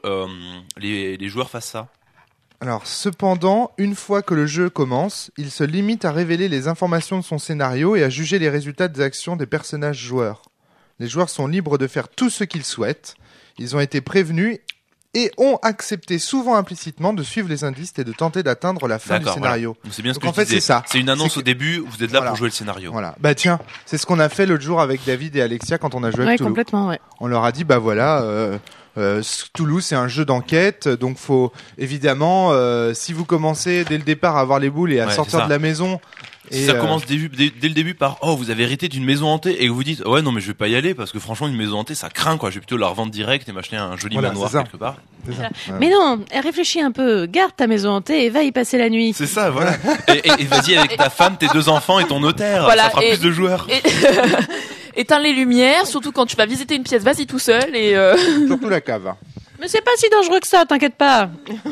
les joueurs fassent ça. Alors, cependant, une fois que le jeu commence, il se limite à révéler les informations de son scénario et à juger les résultats des actions des personnages joueurs. Les joueurs sont libres de faire tout ce qu'ils souhaitent. Ils ont été prévenus et ont accepté souvent implicitement de suivre les indices et de tenter d'atteindre la fin du D'accord, scénario. Donc c'est bien ce Donc, que en je fait, disais. c'est ça. C'est une annonce C'est au début, vous êtes là Voilà. pour jouer le scénario. Voilà. Bah tiens, c'est ce qu'on a fait l'autre jour avec David et Alexia quand on a joué Ouais, avec Toulouse. complètement, ouais. On leur a dit bah voilà Toulouse c'est un jeu d'enquête donc faut évidemment si vous commencez dès le départ à avoir les boules et à Ouais, sortir c'est ça. de la maison Si et ça commence dès le début par oh vous avez hérité d'une maison hantée et que vous dites ouais non mais je vais pas y aller parce que franchement une maison hantée ça craint quoi, je vais plutôt la revendre direct et m'acheter un joli Voilà, manoir c'est ça. quelque part. c'est ça. Ouais. Mais non, réfléchis un peu, garde ta maison hantée et va y passer la nuit. C'est ça voilà. et vas-y avec ta femme, tes 2 enfants et ton notaire, Voilà, ça fera et- plus de joueurs. Et éteins les lumières, surtout quand tu vas visiter une pièce, vas-y tout seul et Surtout la cave. Mais c'est pas si dangereux que ça, t'inquiète pas.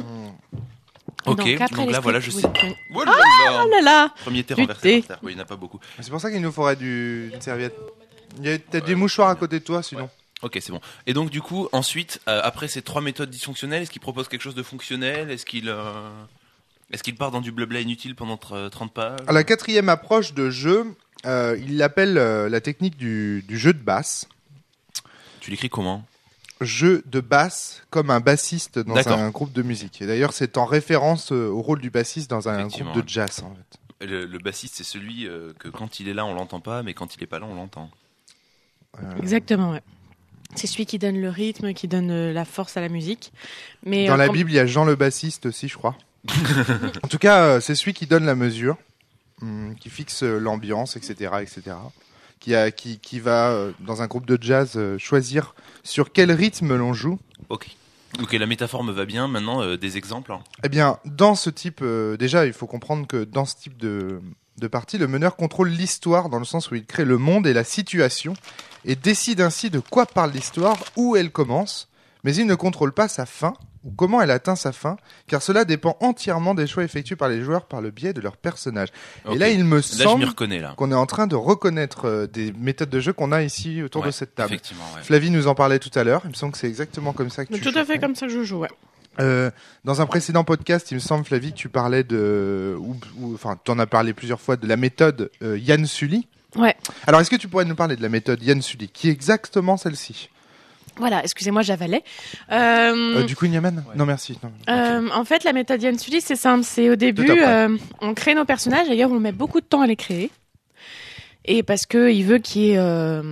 Ok, Donc, après donc là l'esprit voilà je sais. pionnier. Oh là là. Oh là là. Premier thé Du renversé thé. par terre. Oui, il n'y en a pas beaucoup. C'est pour ça qu'il nous faudrait une serviette. Il y a peut-être des mouchoirs à côté de toi sinon. Ok, c'est bon. Et donc du coup, ensuite, après ces 3 méthodes dysfonctionnelles, est-ce qu'il propose quelque chose de fonctionnel? Est-ce qu'il Est-ce qu'il part dans du blabla inutile pendant 30 pages? À la 4e approche de jeu, il appelle la technique du jeu de basse. Tu l'écris comment? Jeu de basse comme un bassiste dans D'accord. un groupe de musique. Et d'ailleurs, c'est en référence au rôle du bassiste dans un Effectivement, groupe de jazz. En fait. Le bassiste, c'est celui que quand il est là, on l'entend pas, mais quand il est pas là, on l'entend. Exactement, ouais. C'est celui qui donne le rythme, qui donne la force à la musique. Mais Dans la quand- Bible, il y a Jean le bassiste aussi, je crois. En tout cas, c'est celui qui donne la mesure, qui fixe l'ambiance, etc., etc. Qui va, dans un groupe de jazz, choisir sur quel rythme l'on joue. Ok. Ok, la métaphore me va bien. Maintenant, des exemples. Eh bien, dans ce type, déjà, il faut comprendre que dans ce type de partie, le meneur contrôle l'histoire dans le sens où il crée le monde et la situation et décide ainsi de quoi parle l'histoire, où elle commence, mais il ne contrôle pas sa fin ou comment elle atteint sa fin, car cela dépend entièrement des choix effectués par les joueurs par le biais de leur personnage. Ok. Et là, il me Là, je m'y semble reconnais là. qu'on est en train de reconnaître des méthodes de jeu qu'on a ici autour Ouais, de cette table. Effectivement, ouais. Flavie nous en parlait tout à l'heure. Il me semble que c'est exactement comme ça que tu Tout à fait joues. comme ça que je joue, ouais. Dans un précédent podcast, il me semble, Flavie, que tu parlais enfin, tu en as parlé plusieurs fois de la méthode Yann Sully. Ouais. Alors, est-ce que tu pourrais nous parler de la méthode Yann Sully, qui est exactement celle-ci Voilà, excusez-moi, j'avalais. Du Queen Yaman Non, merci. Non. En fait, la méthode Yann Sully, c'est simple. C'est au début, Tout après. on crée nos personnages. D'ailleurs, on met beaucoup de temps à les créer. Et parce que il veut qu'il y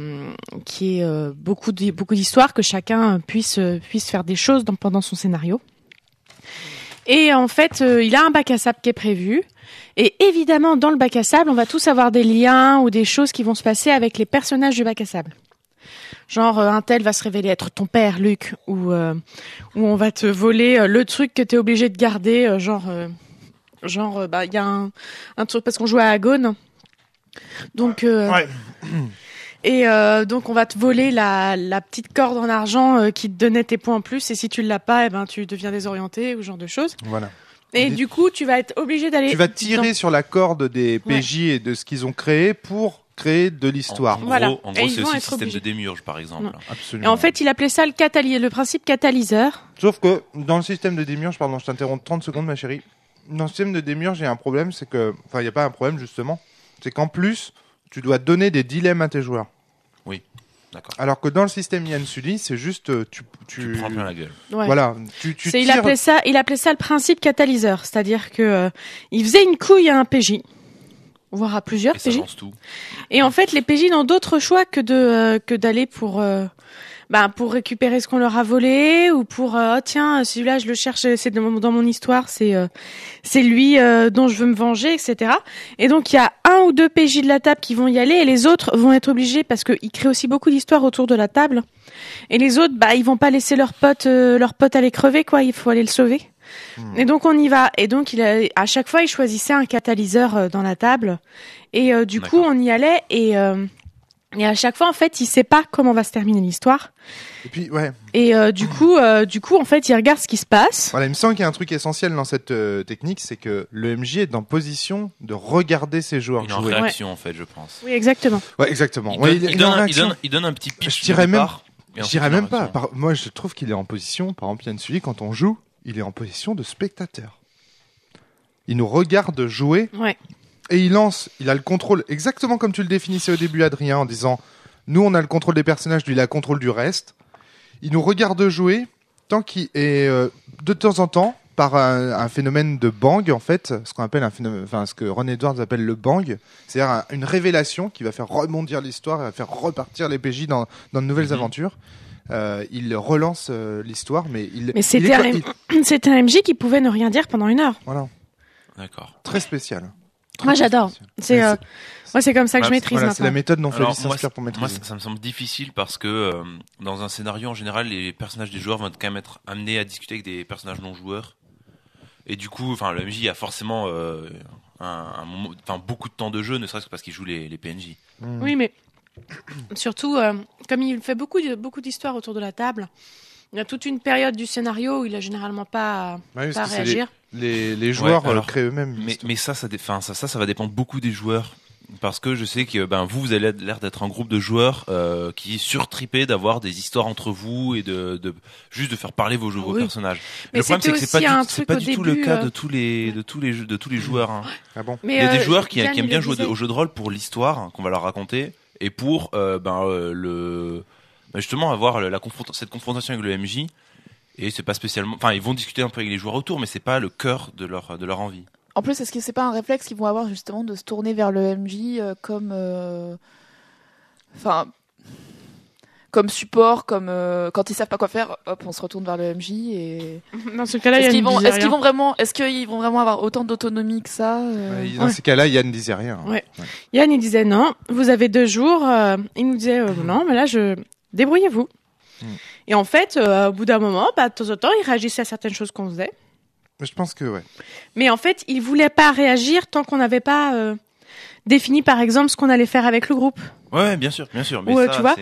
ait beaucoup d'histoires, que chacun puisse faire des choses pendant son scénario. Et en fait, il a un bac à sable qui est prévu. Et évidemment, dans le bac à sable, on va tous avoir des liens ou des choses qui vont se passer avec les personnages du bac à sable. Genre, un tel va se révéler être ton père, Luc, ou on va te voler le truc que t'es obligé de garder, il y a un truc, parce qu'on joue à Agone. Donc, Ouais. et donc on va te voler la petite corde en argent qui te donnait tes points en plus, et si tu l'as pas, eh ben tu deviens désorienté ou ce genre de choses. Voilà. Et Et du coup, tu vas être obligé d'aller. Tu vas tirer sur la corde des PJ et de ce qu'ils ont créé pour créer de l'histoire. Voilà. En Et gros, ils c'est vont aussi le être système obligés. de démiurge, par exemple. Ouais. Et Absolument. en fait, il appelait ça le principe catalyseur. Sauf que dans le système de démiurge, pardon, je t'interromps 30 secondes, ma chérie. Dans le système de démiurge, il y a un problème, c'est que, enfin, il n'y a pas un problème justement, c'est qu'en plus, tu dois donner des dilemmes à tes joueurs. D'accord. Alors que dans le système Yann Sully, c'est juste Tu prends plein la gueule. Ouais. voilà, tu Il tires. appelait ça le principe catalyseur, c'est-à-dire que il faisait une couille à un PJ, voire à plusieurs Et ça PJ. lance tout. Et en fait, les PJ n'ont d'autre choix que d'aller pour récupérer ce qu'on leur a volé, ou pour tiens, celui-là je le cherche, c'est dans mon histoire, c'est lui dont je veux me venger, etc. Et donc il y a un ou deux PJ de la table qui vont y aller, et les autres vont être obligés, parce qu'ils créent aussi beaucoup d'histoires autour de la table. Et les autres, ils vont pas laisser leur pote aller crever, quoi. Il faut aller le sauver. Et donc on y va. Et donc à chaque fois, il choisissait un catalyseur dans la table. Et du coup, D'accord. on y allait, et à chaque fois, en fait, il sait pas comment va se terminer l'histoire. Et puis, ouais, Et du coup, en fait, il regarde ce qui se passe. voilà, il me semble qu'il y a un truc essentiel dans cette technique, c'est que le MJ est en position de regarder ses joueurs Il est en jouer. réaction, en fait, je pense. Oui, exactement. Ouais, exactement. Il Ouais, donne- il il est en donne- il réaction. donne- il donne un petit pitch. Je dirais de même- départ, et Je ensuite, dirais il est en même pas. réaction. Moi, je trouve qu'il est en position, par exemple, Yann Sully, quand on joue, il est en position de spectateur. Il nous regarde jouer Ouais. et il a le contrôle, exactement comme tu le définissais au début, Adrien, en disant, nous, on a le contrôle des personnages, lui, il a le contrôle du reste. Il nous regarde jouer tant qu'il est, de temps en temps, par un phénomène de bang, en fait, ce qu'on appelle un phénomène, enfin, ce que Ron Edwards appelle le bang, c'est-à-dire une révélation qui va faire rebondir l'histoire, va faire repartir les PJ dans de nouvelles Mhm. aventures. Il relance l'histoire, mais Mais c'était c'était un MJ qui pouvait ne rien dire pendant 1 heure. voilà, D'accord. très spécial. Moi, j'adore. C'est Mais moi, c'est comme ça que je Bah, maîtrise Voilà, c'est la maintenant. méthode dont Alors, Flavie moi, s'inspire pour moi, maîtriser. ça me semble difficile parce que dans un scénario, en général, les personnages des joueurs vont quand même être amenés à discuter avec des personnages non joueurs. Et du coup, enfin, le MJ a forcément beaucoup de temps de jeu, ne serait-ce que parce qu'il joue les PNJ. Mm. Oui, mais surtout, comme il fait beaucoup d'histoires autour de la table, il y a toute une période du scénario où il a généralement pas Ouais, parce à que c'est réagir. les joueurs Ouais, alors, créent eux-mêmes. Mais ça va dépendre beaucoup des joueurs. parce que je sais que vous avez l'air d'être un groupe de joueurs qui est surtrippé d'avoir des histoires entre vous et de juste de faire parler vos personnages. Mais le problème c'est que c'est pas du tout le début, cas de tous les joueurs. Hein. Ah bon? Il y a des joueurs qui aiment bien jouer disait. au jeu de rôle pour l'histoire qu'on va leur raconter et pour justement avoir cette confrontation avec le MJ. Et c'est pas spécialement, enfin ils vont discuter un peu avec les joueurs autour, mais c'est pas le cœur de leur envie. En plus, est-ce que c'est pas un réflexe qu'ils vont avoir justement de se tourner vers le MJ comme support, comme quand ils savent pas quoi faire, hop, on se retourne vers le MJ et. Dans ce cas-là, Est-ce qu'ils vont vraiment avoir autant d'autonomie que ça Dans ces cas-là, Yann disait rien. Ouais. Yann, il disait non, vous avez 2 jours. Il nous disait non, mais là, débrouillez-vous. Et en fait, au bout d'un moment, de temps en temps, il réagissait à certaines choses qu'on faisait. Je pense que ouais. Mais en fait, il voulait pas réagir tant qu'on n'avait pas défini, par exemple, ce qu'on allait faire avec le groupe. Ouais, bien sûr. Mais Ou, ça, tu vois,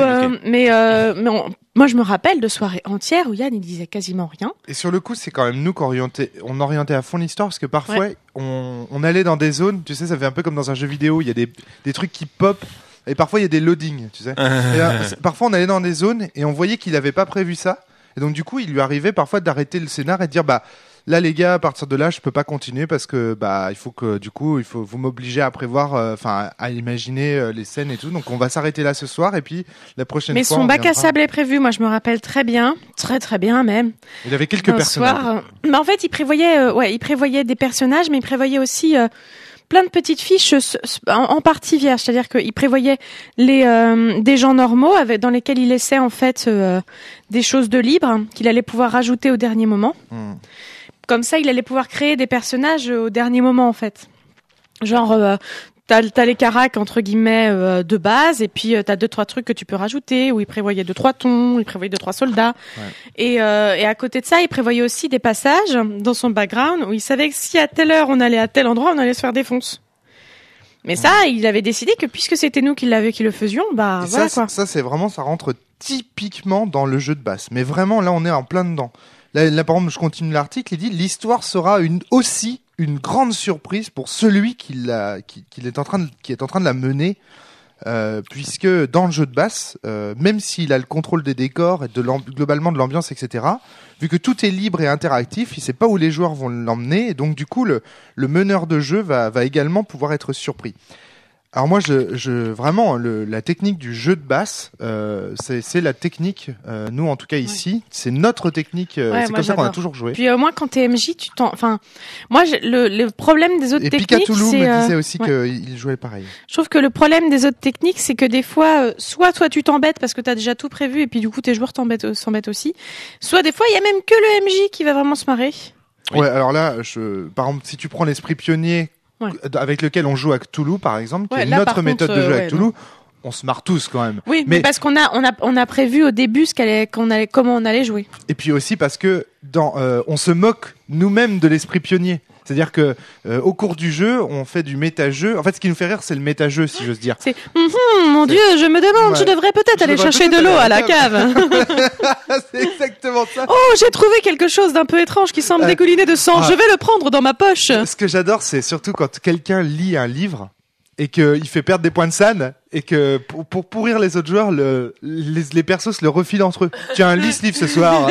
moi, je me rappelle de soirées entières où Yann, il disait quasiment rien. Et sur le coup, c'est quand même nous on orientait à fond l'histoire parce que parfois, on allait dans des zones, tu sais, ça fait un peu comme dans un jeu vidéo, il y a des trucs qui pop. Et parfois, il y a des loadings, tu sais. Parfois, on allait dans des zones et on voyait qu'il n'avait pas prévu ça. Et donc, du coup, il lui arrivait parfois d'arrêter le scénar et de dire, là, les gars, à partir de là, je peux pas continuer parce que, il faut que, du coup, vous m'obligez à prévoir, à imaginer les scènes et tout. Donc, on va s'arrêter là ce soir et puis la prochaine Mais fois. son bac à sable est prévu. Moi, je me rappelle très bien. Très, très bien, même. Il avait quelques personnages. Mais en fait, il prévoyait des personnages, mais il prévoyait aussi, plein de petites fiches en partie vierges, c'est-à-dire qu'il prévoyait des gens normaux dans lesquels il laissait en fait des choses de libre qu'il allait pouvoir rajouter au dernier moment. Comme ça, il allait pouvoir créer des personnages au dernier moment en fait. Genre t'as les caracs entre guillemets de base et puis t'as 2-3 trucs que tu peux rajouter où il prévoyait 2-3 tons, il prévoyait 2-3 soldats et à côté de ça il prévoyait aussi des passages dans son background où il savait que si à telle heure on allait à tel endroit on allait se faire défoncer. Mais ça il avait décidé que puisque c'était nous qui le faisions voilà quoi. Ça c'est vraiment, ça rentre typiquement dans le jeu de base. Mais vraiment là on est en plein dedans. Là par exemple je continue l'article, il dit l'histoire sera aussi une grande surprise pour celui qui est en train de la mener, puisque dans le jeu de base, même s'il a le contrôle des décors et globalement de l'ambiance, etc., vu que tout est libre et interactif, il sait pas où les joueurs vont l'emmener, et donc du coup le meneur de jeu va également pouvoir être surpris. Alors moi, vraiment, la technique du jeu de basse, c'est la technique. Nous, en tout cas ici, c'est notre technique. C'est comme ça qu'on a toujours joué. Puis moi, quand t'es MJ, moi, le problème des autres techniques. Et Picatoulou me disait aussi qu'il jouait pareil. Je trouve que le problème des autres techniques, c'est que des fois, soit toi tu t'embêtes parce que t'as déjà tout prévu et puis du coup tes joueurs s'embêtent aussi. Soit des fois, il y a même que le MJ qui va vraiment se marrer. Oui. Ouais, alors là, par exemple, si tu prends l'esprit pionnier. Avec lequel on joue à Cthulhu par exemple, qui est notre méthode de jeu à Cthulhu, on se marre tous quand même. Oui, mais parce qu'on a prévu au début comment on allait jouer. Et puis aussi parce que on se moque nous-mêmes de l'esprit pionnier. C'est-à-dire que au cours du jeu, on fait du méta-jeu. En fait, ce qui nous fait rire, c'est le méta-jeu, si j'ose dire. C'est mon Dieu, je me demande, je devrais peut-être aller chercher de l'eau à la cave. C'est exactement ça. Oh, j'ai trouvé quelque chose d'un peu étrange qui semble dégouliner de sang. Je vais le prendre dans ma poche. Ce que j'adore, c'est surtout quand quelqu'un lit un livre et qu'il fait perdre des points de SAN et que pour pourrir les autres joueurs, les persos se le refilent entre eux. Tiens, lis ce livre ce soir.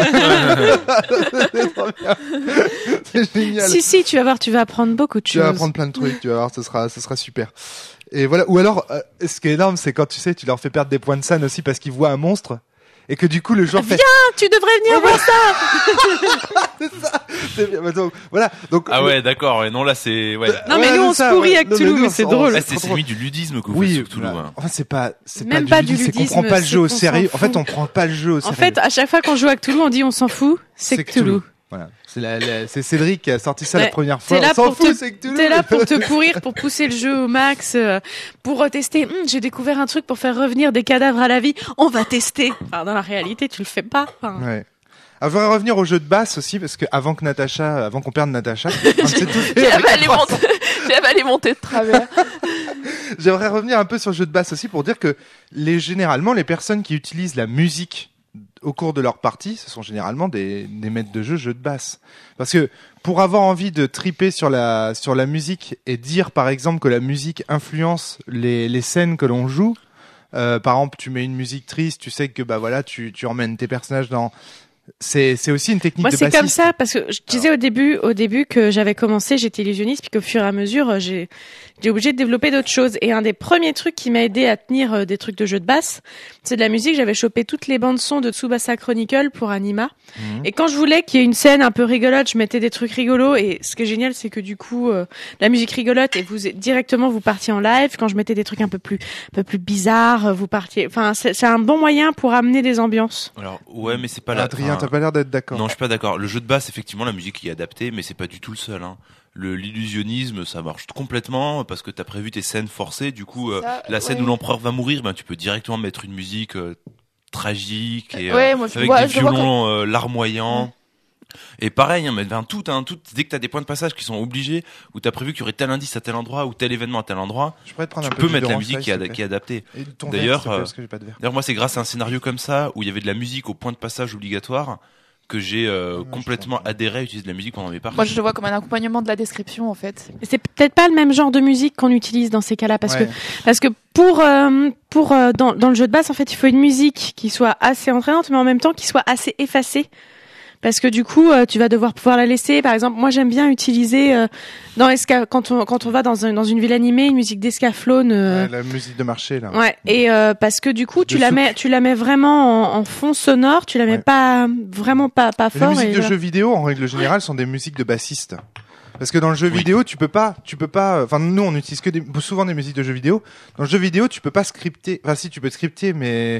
C'est trop bien. C'est génial. Si, tu vas voir, tu vas apprendre beaucoup de choses. Tu vas apprendre plein de trucs, tu vas voir, ce sera super. Et voilà. Ou alors, ce qui est énorme, c'est quand tu leur fais perdre des points de SAN aussi parce qu'ils voient un monstre. Et que du coup le joueur fait. Viens, tu devrais venir voir ça. C'est ça. C'est bien. Donc, voilà. Donc. Ah ouais, d'accord. Ouais, non là c'est. Ouais. Non mais nous on se pourrit avec Cthulhu, mais c'est drôle. Là c'est celui du ludisme que vous faites sur Cthulhu. Voilà. Enfin c'est pas même pas du ludisme, ludisme. C'est qu'on prend pas le jeu au sérieux. En fait on prend pas le jeu au sérieux. En fait à chaque fois qu'on joue à Cthulhu on dit on s'en fout, c'est Cthulhu. Voilà. C'est Cédric qui a sorti ça la première fois. T'es là pour te pourrir, pour pousser le jeu au max, pour tester. J'ai découvert un truc pour faire revenir des cadavres à la vie. On va tester. Enfin, dans la réalité, tu le fais pas. Ouais. Alors, je voudrais revenir au jeu de basse aussi, parce que avant qu'on perde Natacha, on s'est tout fait. J'avais monter de travers. J'aimerais revenir un peu sur le jeu de basse aussi pour dire que généralement, les personnes qui utilisent la musique au cours de leur partie, ce sont généralement des maîtres de jeu de basse. Parce que pour avoir envie de triper sur la musique et dire par exemple que la musique influence les scènes que l'on joue, par exemple tu mets une musique triste, tu sais que bah voilà tu emmènes tes personnages dans... C'est aussi une technique Moi, de c'est bassiste. comme ça, parce que je disais au début que j'avais commencé, j'étais illusionniste, puis qu'au fur et à mesure, j'ai obligé de développer d'autres choses. Et un des premiers trucs qui m'a aidé à tenir des trucs de jeu de basse, c'est de la musique. J'avais chopé toutes les bandes son de Tsubasa Chronicle pour Anima. Et quand je voulais qu'il y ait une scène un peu rigolote, je mettais des trucs rigolos. Et ce qui est génial, c'est que du coup, la musique rigolote, et vous partiez en live. Quand je mettais des trucs un peu plus bizarres, vous partiez, enfin, c'est un bon moyen pour amener des ambiances. Alors, ouais, mais c'est pas Adrien, t'as pas l'air d'être d'accord. Non, je suis pas d'accord. Le jeu de basse, effectivement, la musique y est adaptée, mais c'est pas du tout le seul, hein. L'illusionnisme, ça marche complètement parce que t'as prévu tes scènes forcées. Du coup, la scène où l'empereur va mourir, ben tu peux directement mettre une musique tragique et moi, avec des violons larmoyants. Et pareil, hein, mais tout, dès que t'as des points de passage qui sont obligés, où t'as prévu qu'il y aurait tel indice à tel endroit ou tel événement à tel endroit, Je pourrais te prendre tu un peu peux de mettre jus la d'orange, musique qui est adaptée. Et ton D'ailleurs, verre, s'il te plaît, parce que j'ai pas de verre. D'ailleurs, moi, c'est grâce à un scénario comme ça où il y avait de la musique au point de passage obligatoire que j'ai complètement adhéré à utiliser de la musique pendant mes parties. Moi, je le vois comme un accompagnement de la description, en fait. Et c'est peut-être pas le même genre de musique qu'on utilise dans ces cas-là, parce que pour dans le jeu de basse, en fait, il faut une musique qui soit assez entraînante, mais en même temps qui soit assez effacée. Parce que du coup, tu vas devoir pouvoir la laisser. Par exemple, moi, j'aime bien utiliser quand on va dans une ville animée, une musique d'escaflowne. La musique de marché là. Ouais. Et parce que du coup, tu la mets vraiment en fond sonore. Tu la mets pas vraiment pas Les fort. musiques de jeux vidéo, en règle générale, sont des musiques de bassistes. Parce que dans le jeu vidéo, tu peux pas, enfin, nous, on utilise souvent des musiques de jeux vidéo. Dans le jeu vidéo, tu peux pas scripter. Enfin, si, tu peux scripter, mais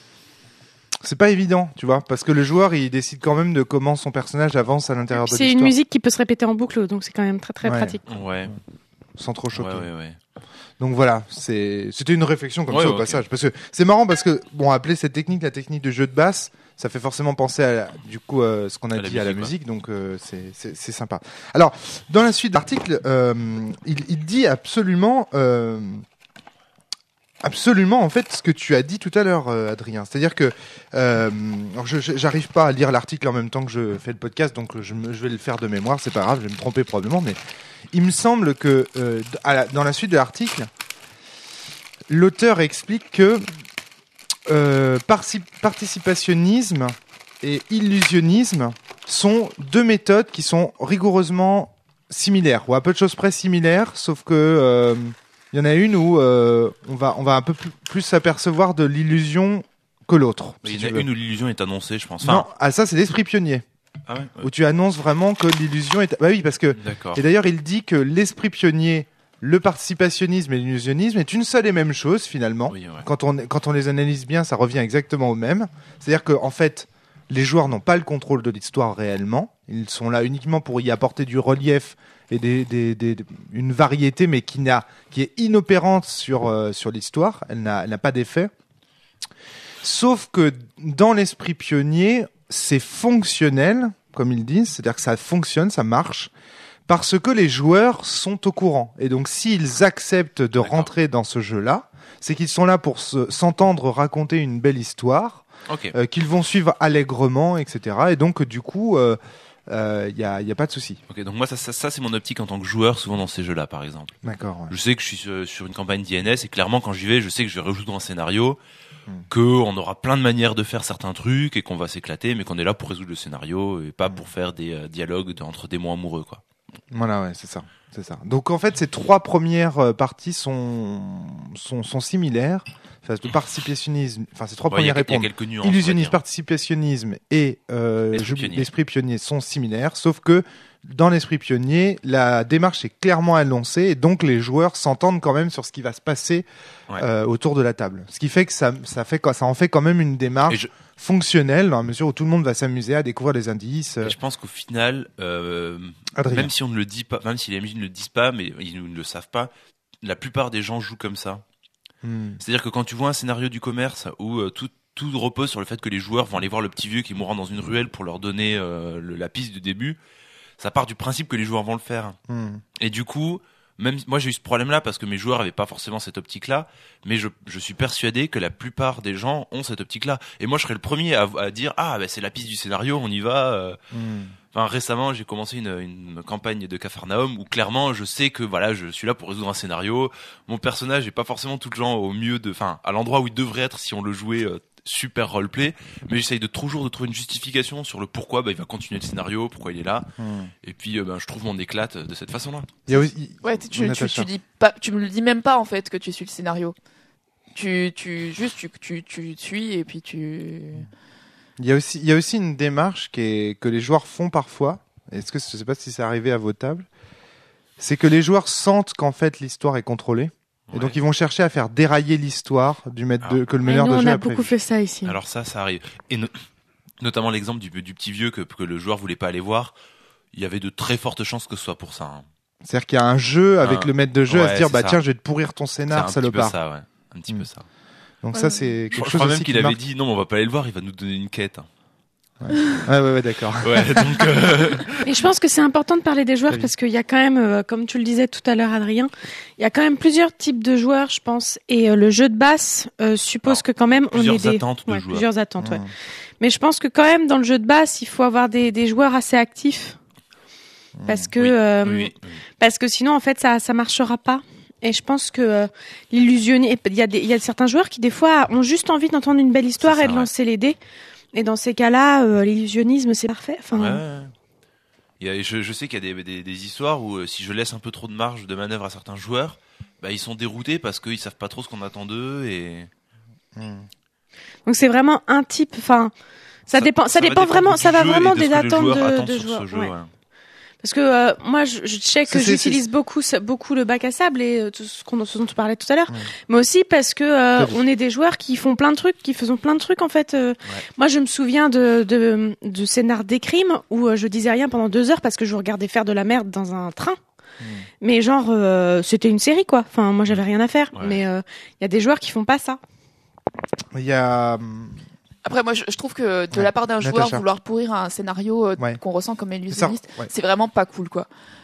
c'est pas évident, tu vois, parce que le joueur, il décide quand même de comment son personnage avance à l'intérieur de l'histoire. C'est une musique qui peut se répéter en boucle, donc c'est quand même très très pratique. Ouais. Sans trop choquer. Ouais. Donc voilà, c'était une réflexion comme ça au passage, parce que c'est marrant parce que bon, appeler cette technique la technique de jeu de basse, ça fait forcément penser à du coup ce qu'on a dit à la musique, donc c'est sympa. Alors dans la suite de l'article, il dit absolument en fait ce que tu as dit tout à l'heure, Adrien. C'est-à-dire que alors j'arrive pas à lire l'article en même temps que je fais le podcast, donc je vais le faire de mémoire. C'est pas grave, je vais me tromper probablement, mais il me semble que dans la suite de l'article, l'auteur explique que participationnisme et illusionnisme sont deux méthodes qui sont rigoureusement similaires, ou à peu de choses près similaires, sauf que il y en a une où on va un peu plus s'apercevoir de l'illusion que l'autre. Il y en a une où l'illusion est annoncée, je pense. Non, ça c'est l'esprit pionnier. Ah ouais. Où tu annonces vraiment que l'illusion est... Bah oui, parce que... D'accord. Et d'ailleurs, il dit que l'esprit pionnier, le participationnisme et l'illusionnisme est une seule et même chose, finalement. Oui, ouais. Quand on les analyse bien, ça revient exactement au même. C'est-à-dire que en fait, les joueurs n'ont pas le contrôle de l'histoire réellement. Ils sont là uniquement pour y apporter du relief et une variété, mais qui est inopérante sur l'histoire. Elle n'a pas d'effet. Sauf que dans l'esprit pionnier, c'est fonctionnel, comme ils disent, c'est-à-dire que ça fonctionne, ça marche, parce que les joueurs sont au courant. Et donc, s'ils acceptent de rentrer dans ce jeu-là, c'est qu'ils sont là pour s'entendre raconter une belle histoire, qu'ils vont suivre allègrement, etc. Et donc, du coup, y a pas de souci. Ok, donc moi, ça c'est mon optique en tant que joueur, souvent dans ces jeux-là, par exemple. D'accord. Ouais. Je sais que je suis sur une campagne d'INS et clairement, quand j'y vais, je sais que je vais résoudre un scénario, qu'on aura plein de manières de faire certains trucs et qu'on va s'éclater, mais qu'on est là pour résoudre le scénario et pas pour faire des dialogues entre démons amoureux, quoi. Voilà, ouais, c'est ça. Donc en fait, ces trois premières parties sont similaires. Enfin, le participationnisme, enfin ces trois premières réponses, illusionnisme, participationnisme et l'esprit pionnier sont similaires, sauf que dans l'esprit pionnier, la démarche est clairement annoncée et donc les joueurs s'entendent quand même sur ce qui va se passer autour de la table. Ce qui fait que ça en fait quand même une démarche fonctionnelle dans la mesure où tout le monde va s'amuser à découvrir les indices. Et je pense qu'au final, même si on ne le dit pas, même si les MJ ne le disent pas, mais ils ne le savent pas, la plupart des gens jouent comme ça. C'est-à-dire que quand tu vois un scénario du commerce où tout repose sur le fait que les joueurs vont aller voir le petit vieux qui mourra dans une ruelle pour leur donner la piste du début, ça part du principe que les joueurs vont le faire. Et du coup, même moi j'ai eu ce problème-là parce que mes joueurs avaient pas forcément cette optique-là, mais je suis persuadé que la plupart des gens ont cette optique-là. Et moi je serais le premier à dire c'est la piste du scénario, on y va. Enfin, récemment, j'ai commencé une campagne de Capharnaüm où clairement, je sais que voilà, je suis là pour résoudre un scénario. Mon personnage est pas forcément tout le temps au mieux à l'endroit où il devrait être si on le jouait super roleplay, mais j'essaye toujours de trouver une justification sur le pourquoi il va continuer le scénario, pourquoi il est là. Et puis, je trouve mon éclate de cette façon-là. Il y a aussi... Ouais, tu dis pas, tu me le dis même pas en fait que tu suis le scénario. Tu suis et puis tu. Il y a aussi une démarche que les joueurs font parfois. Je sais pas si c'est arrivé à vos tables. C'est que les joueurs sentent qu'en fait l'histoire est contrôlée. Et donc ils vont chercher à faire dérailler l'histoire que le meneur de jeu a prévu. On a beaucoup fait ça ici. Alors ça arrive. Et notamment l'exemple du petit vieux que le joueur voulait pas aller voir. Il y avait de très fortes chances que ce soit pour ça. Hein. C'est-à-dire qu'il y a un jeu avec le maître de jeu à se dire tiens, je vais te pourrir ton scénar, salopard. C'est un petit peu ça, ouais. Un petit peu ça. Donc ça c'est quelque chose. Je crois aussi même qu'il avait dit non, on va pas aller le voir, il va nous donner une quête. Ouais, d'accord. Ouais, donc Et je pense que c'est important de parler des joueurs parce qu'il y a quand même, comme tu le disais tout à l'heure, Adrien, il y a quand même plusieurs types de joueurs, je pense. Et le jeu de basse suppose que quand même on ait plusieurs attentes. Ouais. Mais je pense que quand même dans le jeu de basse, il faut avoir des joueurs assez actifs parce que parce que sinon en fait ça marchera pas. Et je pense que l'illusionner, il y a certains joueurs qui des fois ont juste envie d'entendre une belle histoire et de lancer les dés. Et dans ces cas-là, l'illusionnisme, c'est parfait. Enfin, je sais qu'il y a des histoires où si je laisse un peu trop de marge de manœuvre à certains joueurs, ils sont déroutés parce qu'ils savent pas trop ce qu'on attend d'eux et. Donc c'est vraiment un type. Enfin, ça dépend vraiment. Ça va vraiment des attentes de joueurs. Ouais. Parce que moi, je sais que j'utilise beaucoup le bac à sable et tout ce dont tu parlais tout à l'heure, mais aussi parce que on est des joueurs qui font plein de trucs, qui faisons plein de trucs en fait. Moi, je me souviens de scénar des crimes où je disais rien pendant 2 heures parce que je regardais faire de la merde dans un train. Mais genre, c'était une série quoi. Enfin, moi, j'avais rien à faire. Ouais. Mais il y a des joueurs qui font pas ça. Il y a Après, moi, je trouve que de la part d'un joueur, vouloir pourrir un scénario qu'on ressent comme illusionniste, c'est vraiment pas cool, quoi.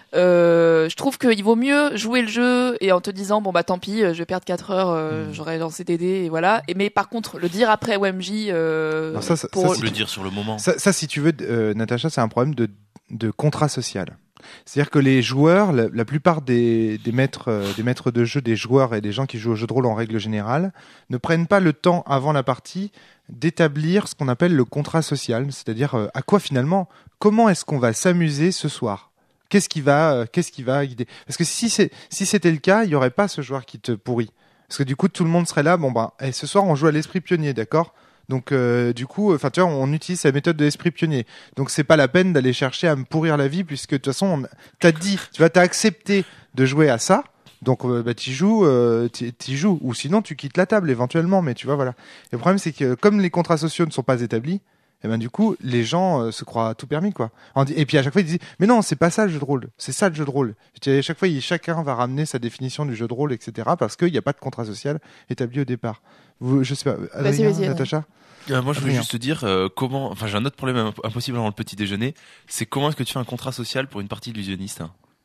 Je trouve qu'il vaut mieux jouer le jeu et en te disant bon tant pis, je vais perdre 4 heures, j'aurais lancé des dés et voilà. Mais par contre, le dire après OMJ, pour le dire sur le moment. Ça, si tu veux, Natacha, c'est un problème de contrat social. C'est-à-dire que les joueurs, la plupart des maîtres de jeu, des joueurs et des gens qui jouent au jeu de rôle en règle générale, ne prennent pas le temps avant la partie d'établir ce qu'on appelle le contrat social, c'est-à-dire à quoi finalement, comment est-ce qu'on va s'amuser ce soir ? Qu'est-ce qui va guider ? Parce que si c'était le cas, il y aurait pas ce joueur qui te pourrit. Parce que du coup, tout le monde serait là. Ce soir, on joue à l'esprit pionnier, d'accord ? Donc du coup, tu vois, on utilise la méthode de l'esprit pionnier. Donc c'est pas la peine d'aller chercher à me pourrir la vie puisque de toute façon, t'as accepté de jouer à ça. Donc t'y joues, ou sinon tu quittes la table éventuellement. Mais tu vois, voilà. Et le problème c'est que comme les contrats sociaux ne sont pas établis, et du coup les gens se croient tout permis quoi. Et puis à chaque fois ils disent mais non c'est pas ça le jeu de rôle, c'est ça le jeu de rôle. Et à chaque fois chacun va ramener sa définition du jeu de rôle etc. parce qu'il n'y a pas de contrat social établi au départ. Je sais pas, Adrien, Natacha. Moi je voulais juste te dire comment. Enfin j'ai un autre problème impossible avant le petit déjeuner. C'est comment est-ce que tu fais un contrat social pour une partie illusionniste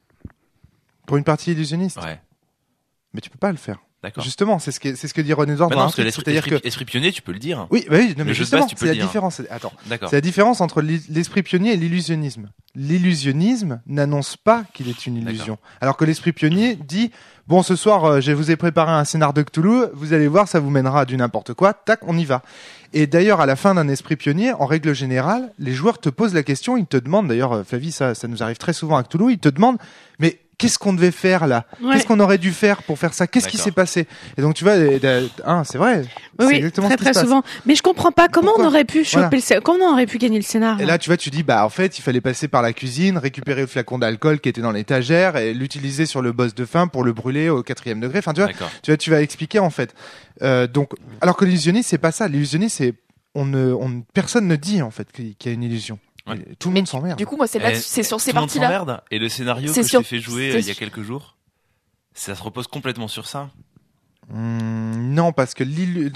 Pour une partie illusionniste. Ouais. Mais tu peux pas le faire. D'accord. Justement, c'est ce que dit René Dord. Non, parce que l'esprit pionnier, tu peux le dire. Oui, non, mais justement, c'est la différence. Attends. D'accord. C'est la différence entre l'esprit pionnier et l'illusionnisme. L'illusionnisme n'annonce pas qu'il est une illusion. D'accord. Alors que l'esprit pionnier dit, bon, ce soir, je vous ai préparé un scénar de Cthulhu, vous allez voir, ça vous mènera à du n'importe quoi, tac, on y va. Et d'ailleurs, à la fin d'un esprit pionnier, en règle générale, les joueurs te posent la question, ils te demandent, d'ailleurs, Flavie, ça nous arrive très souvent à Cthulhu, ils te demandent, mais qu'est-ce qu'on devait faire là ? Qu'est-ce qu'on aurait dû faire pour faire ça ? Qu'est-ce qui s'est passé ? Et donc tu vois, c'est vrai. Oui, c'est exactement très très souvent. Mais je comprends pas comment on aurait pu comment on aurait pu gagner le scénar. Et là, tu vois, tu dis en fait, il fallait passer par la cuisine, récupérer le flacon d'alcool qui était dans l'étagère et l'utiliser sur le boss de fin pour le brûler au 4e degré. Enfin, tu vas expliquer en fait. Donc, alors que l'illusionniste, c'est pas ça. L'illusionniste, c'est personne ne dit en fait qu'il y a une illusion. Ouais. Tout le monde s'emmerde. Du coup, moi, c'est sur ces parties-là. Tout le monde s'emmerde. Et le scénario que je t'ai fait jouer il y a quelques jours, ça se repose complètement sur ça. Non, parce que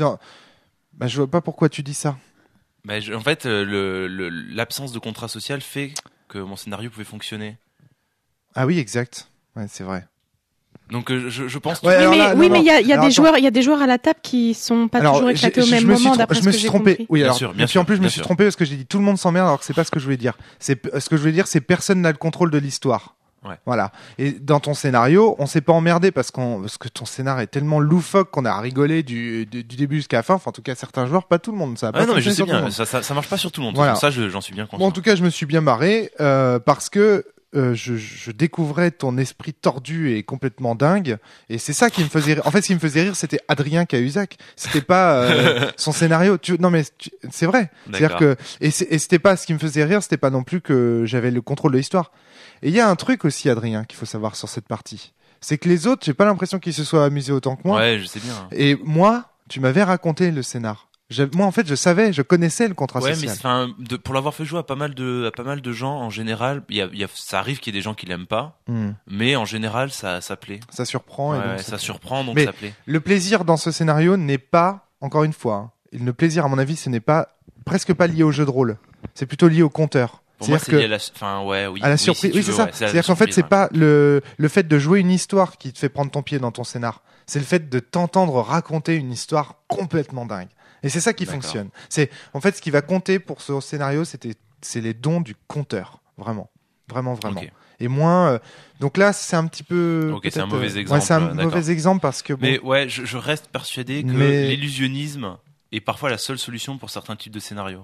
je vois pas pourquoi tu dis ça. En fait, l'absence de contrat social fait que mon scénario pouvait fonctionner. Ah oui, exact. Ouais, c'est vrai. Donc je pense. Mais il y a des joueurs à la table qui sont pas toujours éclatés au même moment. D'après ce que j'ai compris. Oui, alors. Et puis en plus, je me suis trompé parce que j'ai dit tout le monde s'emmerde alors que c'est pas ce que je voulais dire. Ce que je voulais dire, c'est personne n'a le contrôle de l'histoire. Ouais. Voilà. Et dans ton scénario, on s'est pas emmerdé parce que ton scénario est tellement loufoque qu'on a rigolé du début jusqu'à la fin. Enfin, en tout cas, certains joueurs, pas tout le monde. Ça. Non, mais je sais bien. Ça marche pas sur tout le monde. Voilà. Ça, j'en suis bien conscient. Bon, en tout cas, je me suis bien marré parce que. Je découvrais ton esprit tordu et complètement dingue, et c'est ça qui me faisait rire. En fait, ce qui me faisait rire, c'était Adrien Cahuzac. C'était pas son scénario. Non, mais c'est vrai. C'est-à-dire que et c'était pas ce qui me faisait rire. C'était pas non plus que j'avais le contrôle de l'histoire. Et il y a un truc aussi, Adrien, qu'il faut savoir sur cette partie, c'est que les autres, j'ai pas l'impression qu'ils se soient amusés autant que moi. Ouais, je sais bien. Et moi, tu m'avais raconté le scénar. Moi, en fait, je connaissais le contrat social. Mais pour l'avoir fait jouer à pas mal de gens, en général, ça arrive qu'il y ait des gens qui l'aiment pas, mais en général, ça plaît. Ça surprend. Ouais, ça surprend, donc mais ça plaît. Le plaisir dans ce scénario n'est pas, encore une fois, le plaisir, à mon avis, ce n'est pas, presque pas lié au jeu de rôle. C'est plutôt lié au compteur. Pour moi, c'est lié à la surprise. Oui, c'est ça. Ouais, C'est-à-dire qu'en fait, c'est pas le fait de jouer une histoire qui te fait prendre ton pied dans ton scénar. C'est le fait de t'entendre raconter une histoire complètement dingue. Et c'est ça qui fonctionne. C'est en fait ce qui va compter pour ce scénario, c'est les dons du conteur, vraiment. Okay. Et moins. Donc là, c'est un petit peu. Ok, c'est un mauvais exemple. Ouais, c'est un mauvais exemple parce que. Bon, mais ouais, je reste persuadé que l'illusionnisme est parfois la seule solution pour certains types de scénarios.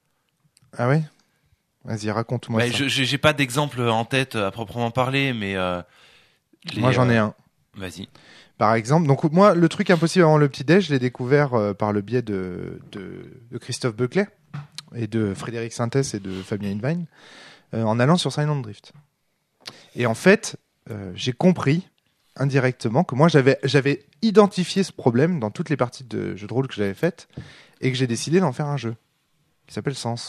Ah ouais. Vas-y, raconte-moi ça. J'ai pas d'exemple en tête à proprement parler, mais. Moi, j'en ai un. Vas-y. Par exemple, donc moi, le truc impossible avant le petit-déj, je l'ai découvert par le biais de Christophe Beuclet et de Frédéric Sintès et de Fabien Invine en allant sur Silent Drift. Et en fait, j'ai compris indirectement que moi, j'avais identifié ce problème dans toutes les parties de jeux de rôle que j'avais faites et que j'ai décidé d'en faire un jeu qui s'appelle Sens.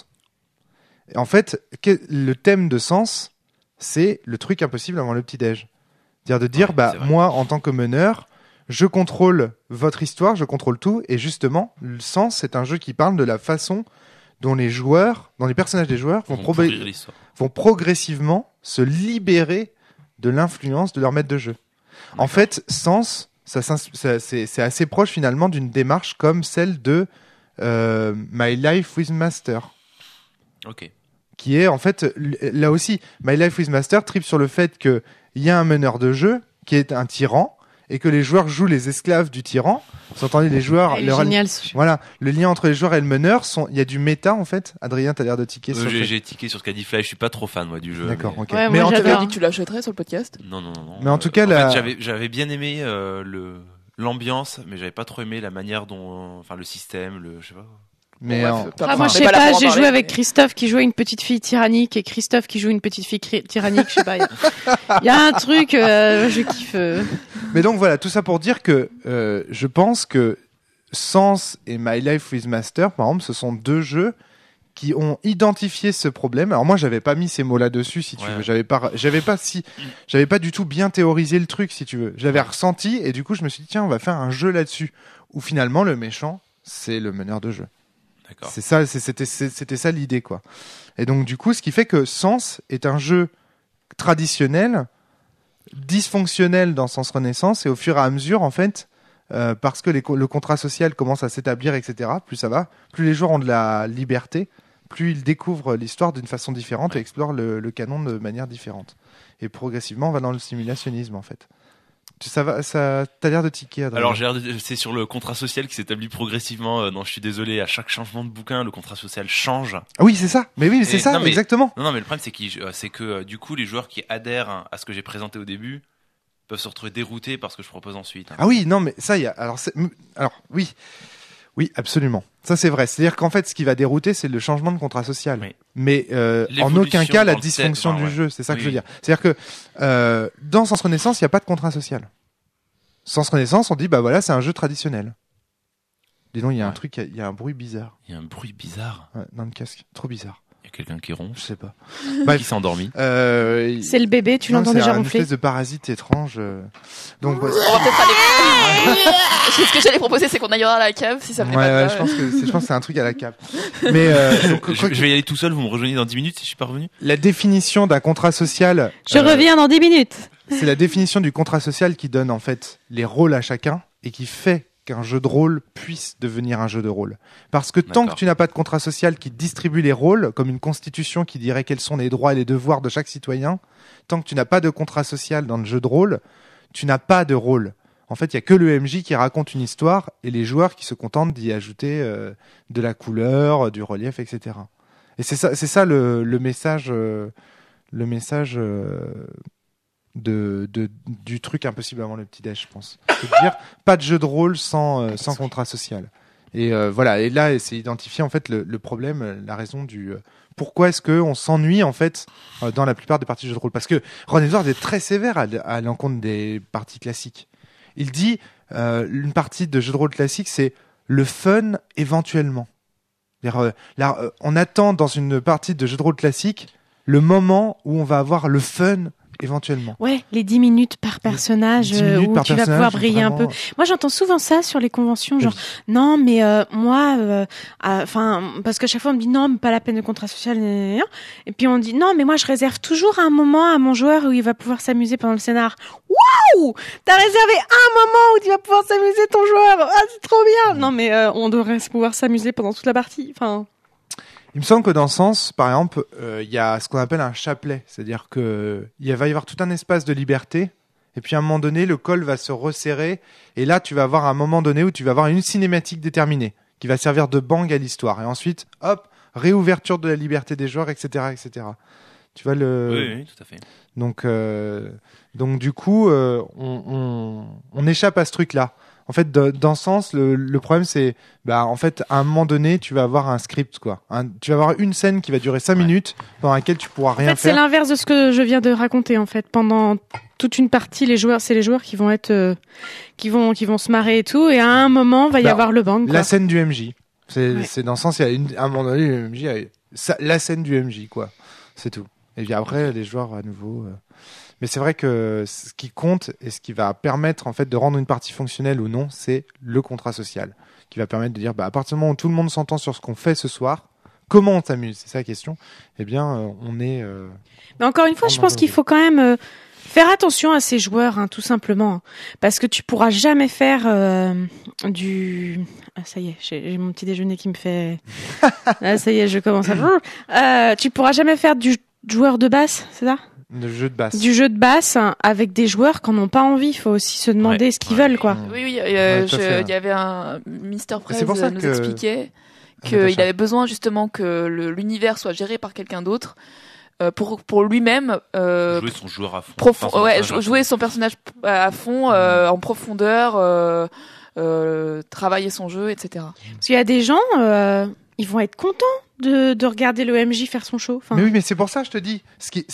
Et en fait, le thème de Sens, c'est le truc impossible avant le petit-déj. C'est-à-dire moi, en tant que meneur, je contrôle votre histoire, je contrôle tout, et justement, le Sens, c'est un jeu qui parle de la façon dont les personnages des joueurs vont progressivement se libérer de l'influence de leur maître de jeu. D'accord. En fait, Sens, c'est assez proche finalement d'une démarche comme celle de My Life with Master. Ok. Qui est en fait, là aussi, My Life with Master tripe sur le fait que il y a un meneur de jeu qui est un tyran et que les joueurs jouent les esclaves du tyran. Vous entendez les joueurs. Génial. Voilà, le lien entre les joueurs et le meneur il y a du méta en fait. Adrien, t'as l'air de tiquer sur. J'ai tiqué sur ce qu'a dit Fly. Je suis pas trop fan moi du jeu. D'accord. Ok. Ouais, mais en tout cas, dit que tu l'achèterais sur le podcast. Non. Mais en tout cas, j'avais bien aimé l'ambiance, mais j'avais pas trop aimé la manière dont, le système, je sais pas. Mais moi je sais pas, j'ai joué avec Christophe qui jouait une petite fille tyrannique et Christophe qui joue une petite fille tyrannique, je sais pas. Il y a un truc, je kiffe. Mais donc voilà, tout ça pour dire que je pense que Sens et My Life with Master, par exemple, ce sont deux jeux qui ont identifié ce problème. Alors moi, j'avais pas mis ces mots là-dessus, si tu veux. J'avais pas du tout bien théorisé le truc, si tu veux. J'avais ressenti et du coup, je me suis dit tiens, on va faire un jeu là-dessus où finalement le méchant, c'est le meneur de jeu. D'accord. C'est ça, c'était ça l'idée, quoi. Et donc, du coup, ce qui fait que Sens est un jeu traditionnel, dysfonctionnel dans Sens Renaissance, et au fur et à mesure, en fait, parce que le contrat social commence à s'établir, etc., plus ça va, plus les joueurs ont de la liberté, plus ils découvrent l'histoire d'une façon différente et explorent le canon de manière différente. Et progressivement, on va dans le simulationnisme, en fait. T'as l'air de tiquer, Adrien. Alors, c'est sur le contrat social qui s'établit progressivement. Non, je suis désolé, à chaque changement de bouquin, le contrat social change. Ah oui, c'est ça. Mais oui, c'est ça, exactement. Non, mais le problème, c'est que du coup, les joueurs qui adhèrent à ce que j'ai présenté au début peuvent se retrouver déroutés par ce que je propose ensuite. Ah oui, non, mais ça, alors oui. Oui, absolument. Ça, c'est vrai. C'est-à-dire qu'en fait, ce qui va dérouter, c'est le changement de contrat social. Oui. Mais en aucun cas, la dysfonction du jeu. C'est ça que je veux dire. C'est-à-dire que dans Sens Renaissance, il n'y a pas de contrat social. Sens Renaissance, on dit, bah voilà, c'est un jeu traditionnel. Dis donc, il y a un truc, il y a un bruit bizarre. Il y a un bruit bizarre dans le casque. Trop bizarre. Il y a quelqu'un qui ronfle. Je sais pas. Qui s'est endormi. C'est le bébé, tu l'entends déjà ronfler. C'est une espèce de parasite étrange. Donc, on va peut-être aller. Ce que j'allais proposer, c'est qu'on aillera à la cave si ça me plaît pas. Ouais, je pense que c'est un truc à la cave. Mais donc, je vais y aller tout seul. Vous me rejoignez dans 10 minutes si je suis pas revenu. La définition d'un contrat social. Je reviens dans 10 minutes. c'est la définition du contrat social qui donne en fait les rôles à chacun et qui fait qu'un jeu de rôle puisse devenir un jeu de rôle. Parce que tant que tu n'as pas de contrat social qui distribue les rôles, comme une constitution qui dirait quels sont les droits et les devoirs de chaque citoyen, tant que tu n'as pas de contrat social dans le jeu de rôle, tu n'as pas de rôle. En fait, il y a que le MJ qui raconte une histoire et les joueurs qui se contentent d'y ajouter de la couleur, du relief, etc. Et c'est ça le message, du truc impossible avant le petit-déj, je pense. C'est de dire pas de jeu de rôle sans contrat social. Et voilà. Et là, c'est identifier en fait le problème, la raison du pourquoi est-ce qu'on s'ennuie en fait dans la plupart des parties de jeux de rôle. Parce que Ron Edwards est très sévère à l'encontre des parties classiques. Il dit une partie de jeu de rôle classique, c'est le fun éventuellement. On attend dans une partie de jeu de rôle classique le moment où on va avoir le fun éventuellement. Ouais, les 10 minutes par personnage où tu vas pouvoir briller vraiment... un peu. Moi, j'entends souvent ça sur les conventions, genre non, mais moi, parce qu'à chaque fois on me dit non, mais pas la peine de contrat social, et puis on dit non, mais moi je réserve toujours un moment à mon joueur où il va pouvoir s'amuser pendant le scénar. Waouh, t'as réservé un moment où tu vas pouvoir s'amuser ton joueur. Ah, c'est trop bien. Non, mais on devrait pouvoir s'amuser pendant toute la partie. Enfin. Il me semble que dans Sens, par exemple, il y a ce qu'on appelle un chapelet. C'est-à-dire qu'il va y avoir tout un espace de liberté. Et puis à un moment donné, le col va se resserrer. Et là, tu vas avoir un moment donné où tu vas avoir une cinématique déterminée qui va servir de bang à l'histoire. Et ensuite, hop, réouverture de la liberté des joueurs, etc., etc. Tu vois Oui, tout à fait. Donc du coup, on échappe à ce truc-là. En fait, dans ce sens, le problème, c'est, en fait, à un moment donné, tu vas avoir un script, quoi. Tu vas avoir une scène qui va durer 5 minutes, pendant laquelle tu pourras rien faire. En fait, c'est l'inverse de ce que je viens de raconter, en fait. Pendant toute une partie, c'est les joueurs qui vont être, qui vont se marrer et tout, et à un moment, va y avoir le bang, quoi. La scène du MJ. C'est dans ce sens, à un moment donné, le MJ, la scène du MJ, quoi. C'est tout. Et puis après, les joueurs, à nouveau, Mais c'est vrai que ce qui compte et ce qui va permettre en fait de rendre une partie fonctionnelle ou non, c'est le contrat social, qui va permettre de dire à partir du moment où tout le monde s'entend sur ce qu'on fait ce soir, comment on s'amuse, c'est ça la question. Eh bien, on est. Mais encore une fois, je pense qu'il faut quand même faire attention à ces joueurs, tout simplement, parce que tu pourras jamais faire du. Ah, ça y est, j'ai mon petit déjeuner qui me fait. Ah, ça y est, je commence à. Tu pourras jamais faire du joueur de basse, c'est ça? Du jeu de basse. Du jeu de basse avec des joueurs qui n'en ont pas envie. Il faut aussi se demander ce qu'ils veulent, quoi. Oui, il y avait un Mr. Prez nous expliquait qu'il avait besoin justement que l'univers soit géré par quelqu'un d'autre pour lui-même jouer son joueur à fond. Jouer son personnage à fond en profondeur, travailler son jeu, etc. Parce qu'il y a des gens, ils vont être contents de regarder le MJ faire son show. Mais oui, mais c'est pour ça que je te dis.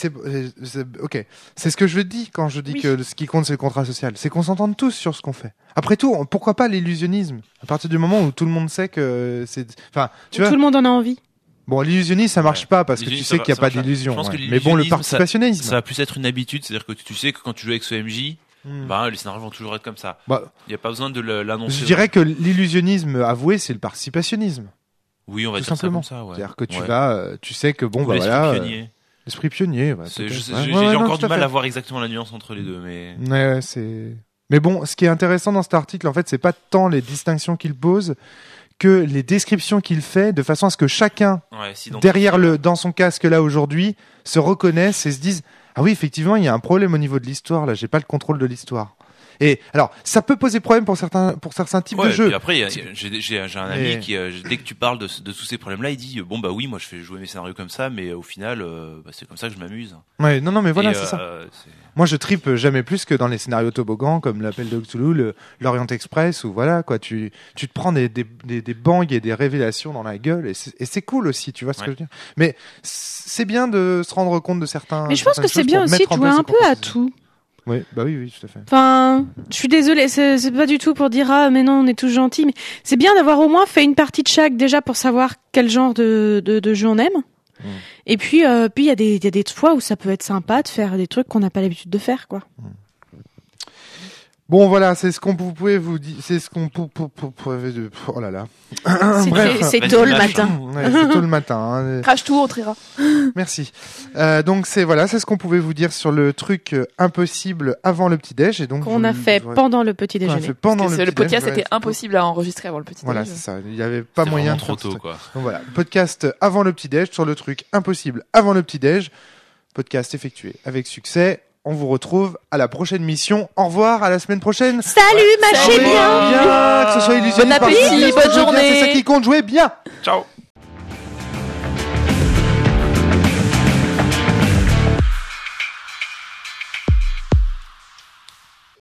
Ok, c'est ce que je dis quand je dis que ce qui compte c'est le contrat social. C'est qu'on s'entende tous sur ce qu'on fait. Après tout, pourquoi pas l'illusionnisme? À partir du moment où tout le monde sait que c'est, tout le monde en a envie. Bon, l'illusionnisme ça marche pas parce que tu sais qu'il n'y a pas d'illusion. Mais bon, le participationnisme, ça va plus être une habitude, c'est-à-dire que tu sais que quand tu joues avec ce MJ. Les scénarios vont toujours être comme ça. Il n'y a pas besoin de l'annoncer. Je dirais que l'illusionnisme avoué, c'est le participationnisme. Oui, on va tout dire simplement. Ça comme ça. Ouais. C'est-à-dire que tu sais que l'esprit pionnier. J'ai encore du mal à voir exactement la nuance entre les deux, mais. Ouais, Mais bon, ce qui est intéressant dans cet article, en fait, c'est pas tant les distinctions qu'il pose que les descriptions qu'il fait, de façon à ce que chacun dans son casque là aujourd'hui se reconnaisse et se dise ah oui, effectivement, il y a un problème au niveau de l'histoire là. J'ai pas le contrôle de l'histoire. Et alors, ça peut poser problème pour certains types de jeux. Et puis après, j'ai un ami qui, dès que tu parles de tous ces problèmes-là, il dit oui, moi je fais jouer mes scénarios comme ça, mais au final, c'est comme ça que je m'amuse. Ouais, non, mais voilà, c'est ça. Moi, je tripe jamais plus que dans les scénarios toboggan, comme l'appel de Cthulhu, l'Orient Express, où voilà, quoi, tu te prends des bangs et des révélations dans la gueule, et c'est cool aussi, tu vois ce que je veux dire. Mais c'est bien de se rendre compte de certains. Mais je pense que c'est bien aussi de jouer un peu à tout. Oui, oui, tout à fait. Enfin, je suis désolée, c'est pas du tout pour dire mais non, on est tous gentils, mais c'est bien d'avoir au moins fait une partie de chaque déjà pour savoir quel genre de jeu on aime. Et puis il y a des fois où ça peut être sympa de faire des trucs qu'on n'a pas l'habitude de faire, quoi. Bon, voilà, c'est ce qu'on pouvait vous dire. C'est ce qu'on oh là là. C'est tôt le matin. Ouais, c'est tôt le matin. Hein. Crache tout, on triera. Merci. Donc c'est ce qu'on pouvait vous dire sur le truc impossible avant le petit déj et donc qu'on a fait pendant le petit déjeuner. Le podcast était impossible à enregistrer avant le petit déj. Voilà, c'est ça. Il y avait pas moyen. Trop tôt, quoi. Donc voilà, podcast avant le petit déj sur le truc impossible avant le petit déj. Podcast effectué avec succès. On vous retrouve à la prochaine mission. Au revoir, à la semaine prochaine. Salut, mâchez bien. Que ce soit illusionné. Bon appétit, bonne journée. C'est ça qui compte, jouez bien. Ciao.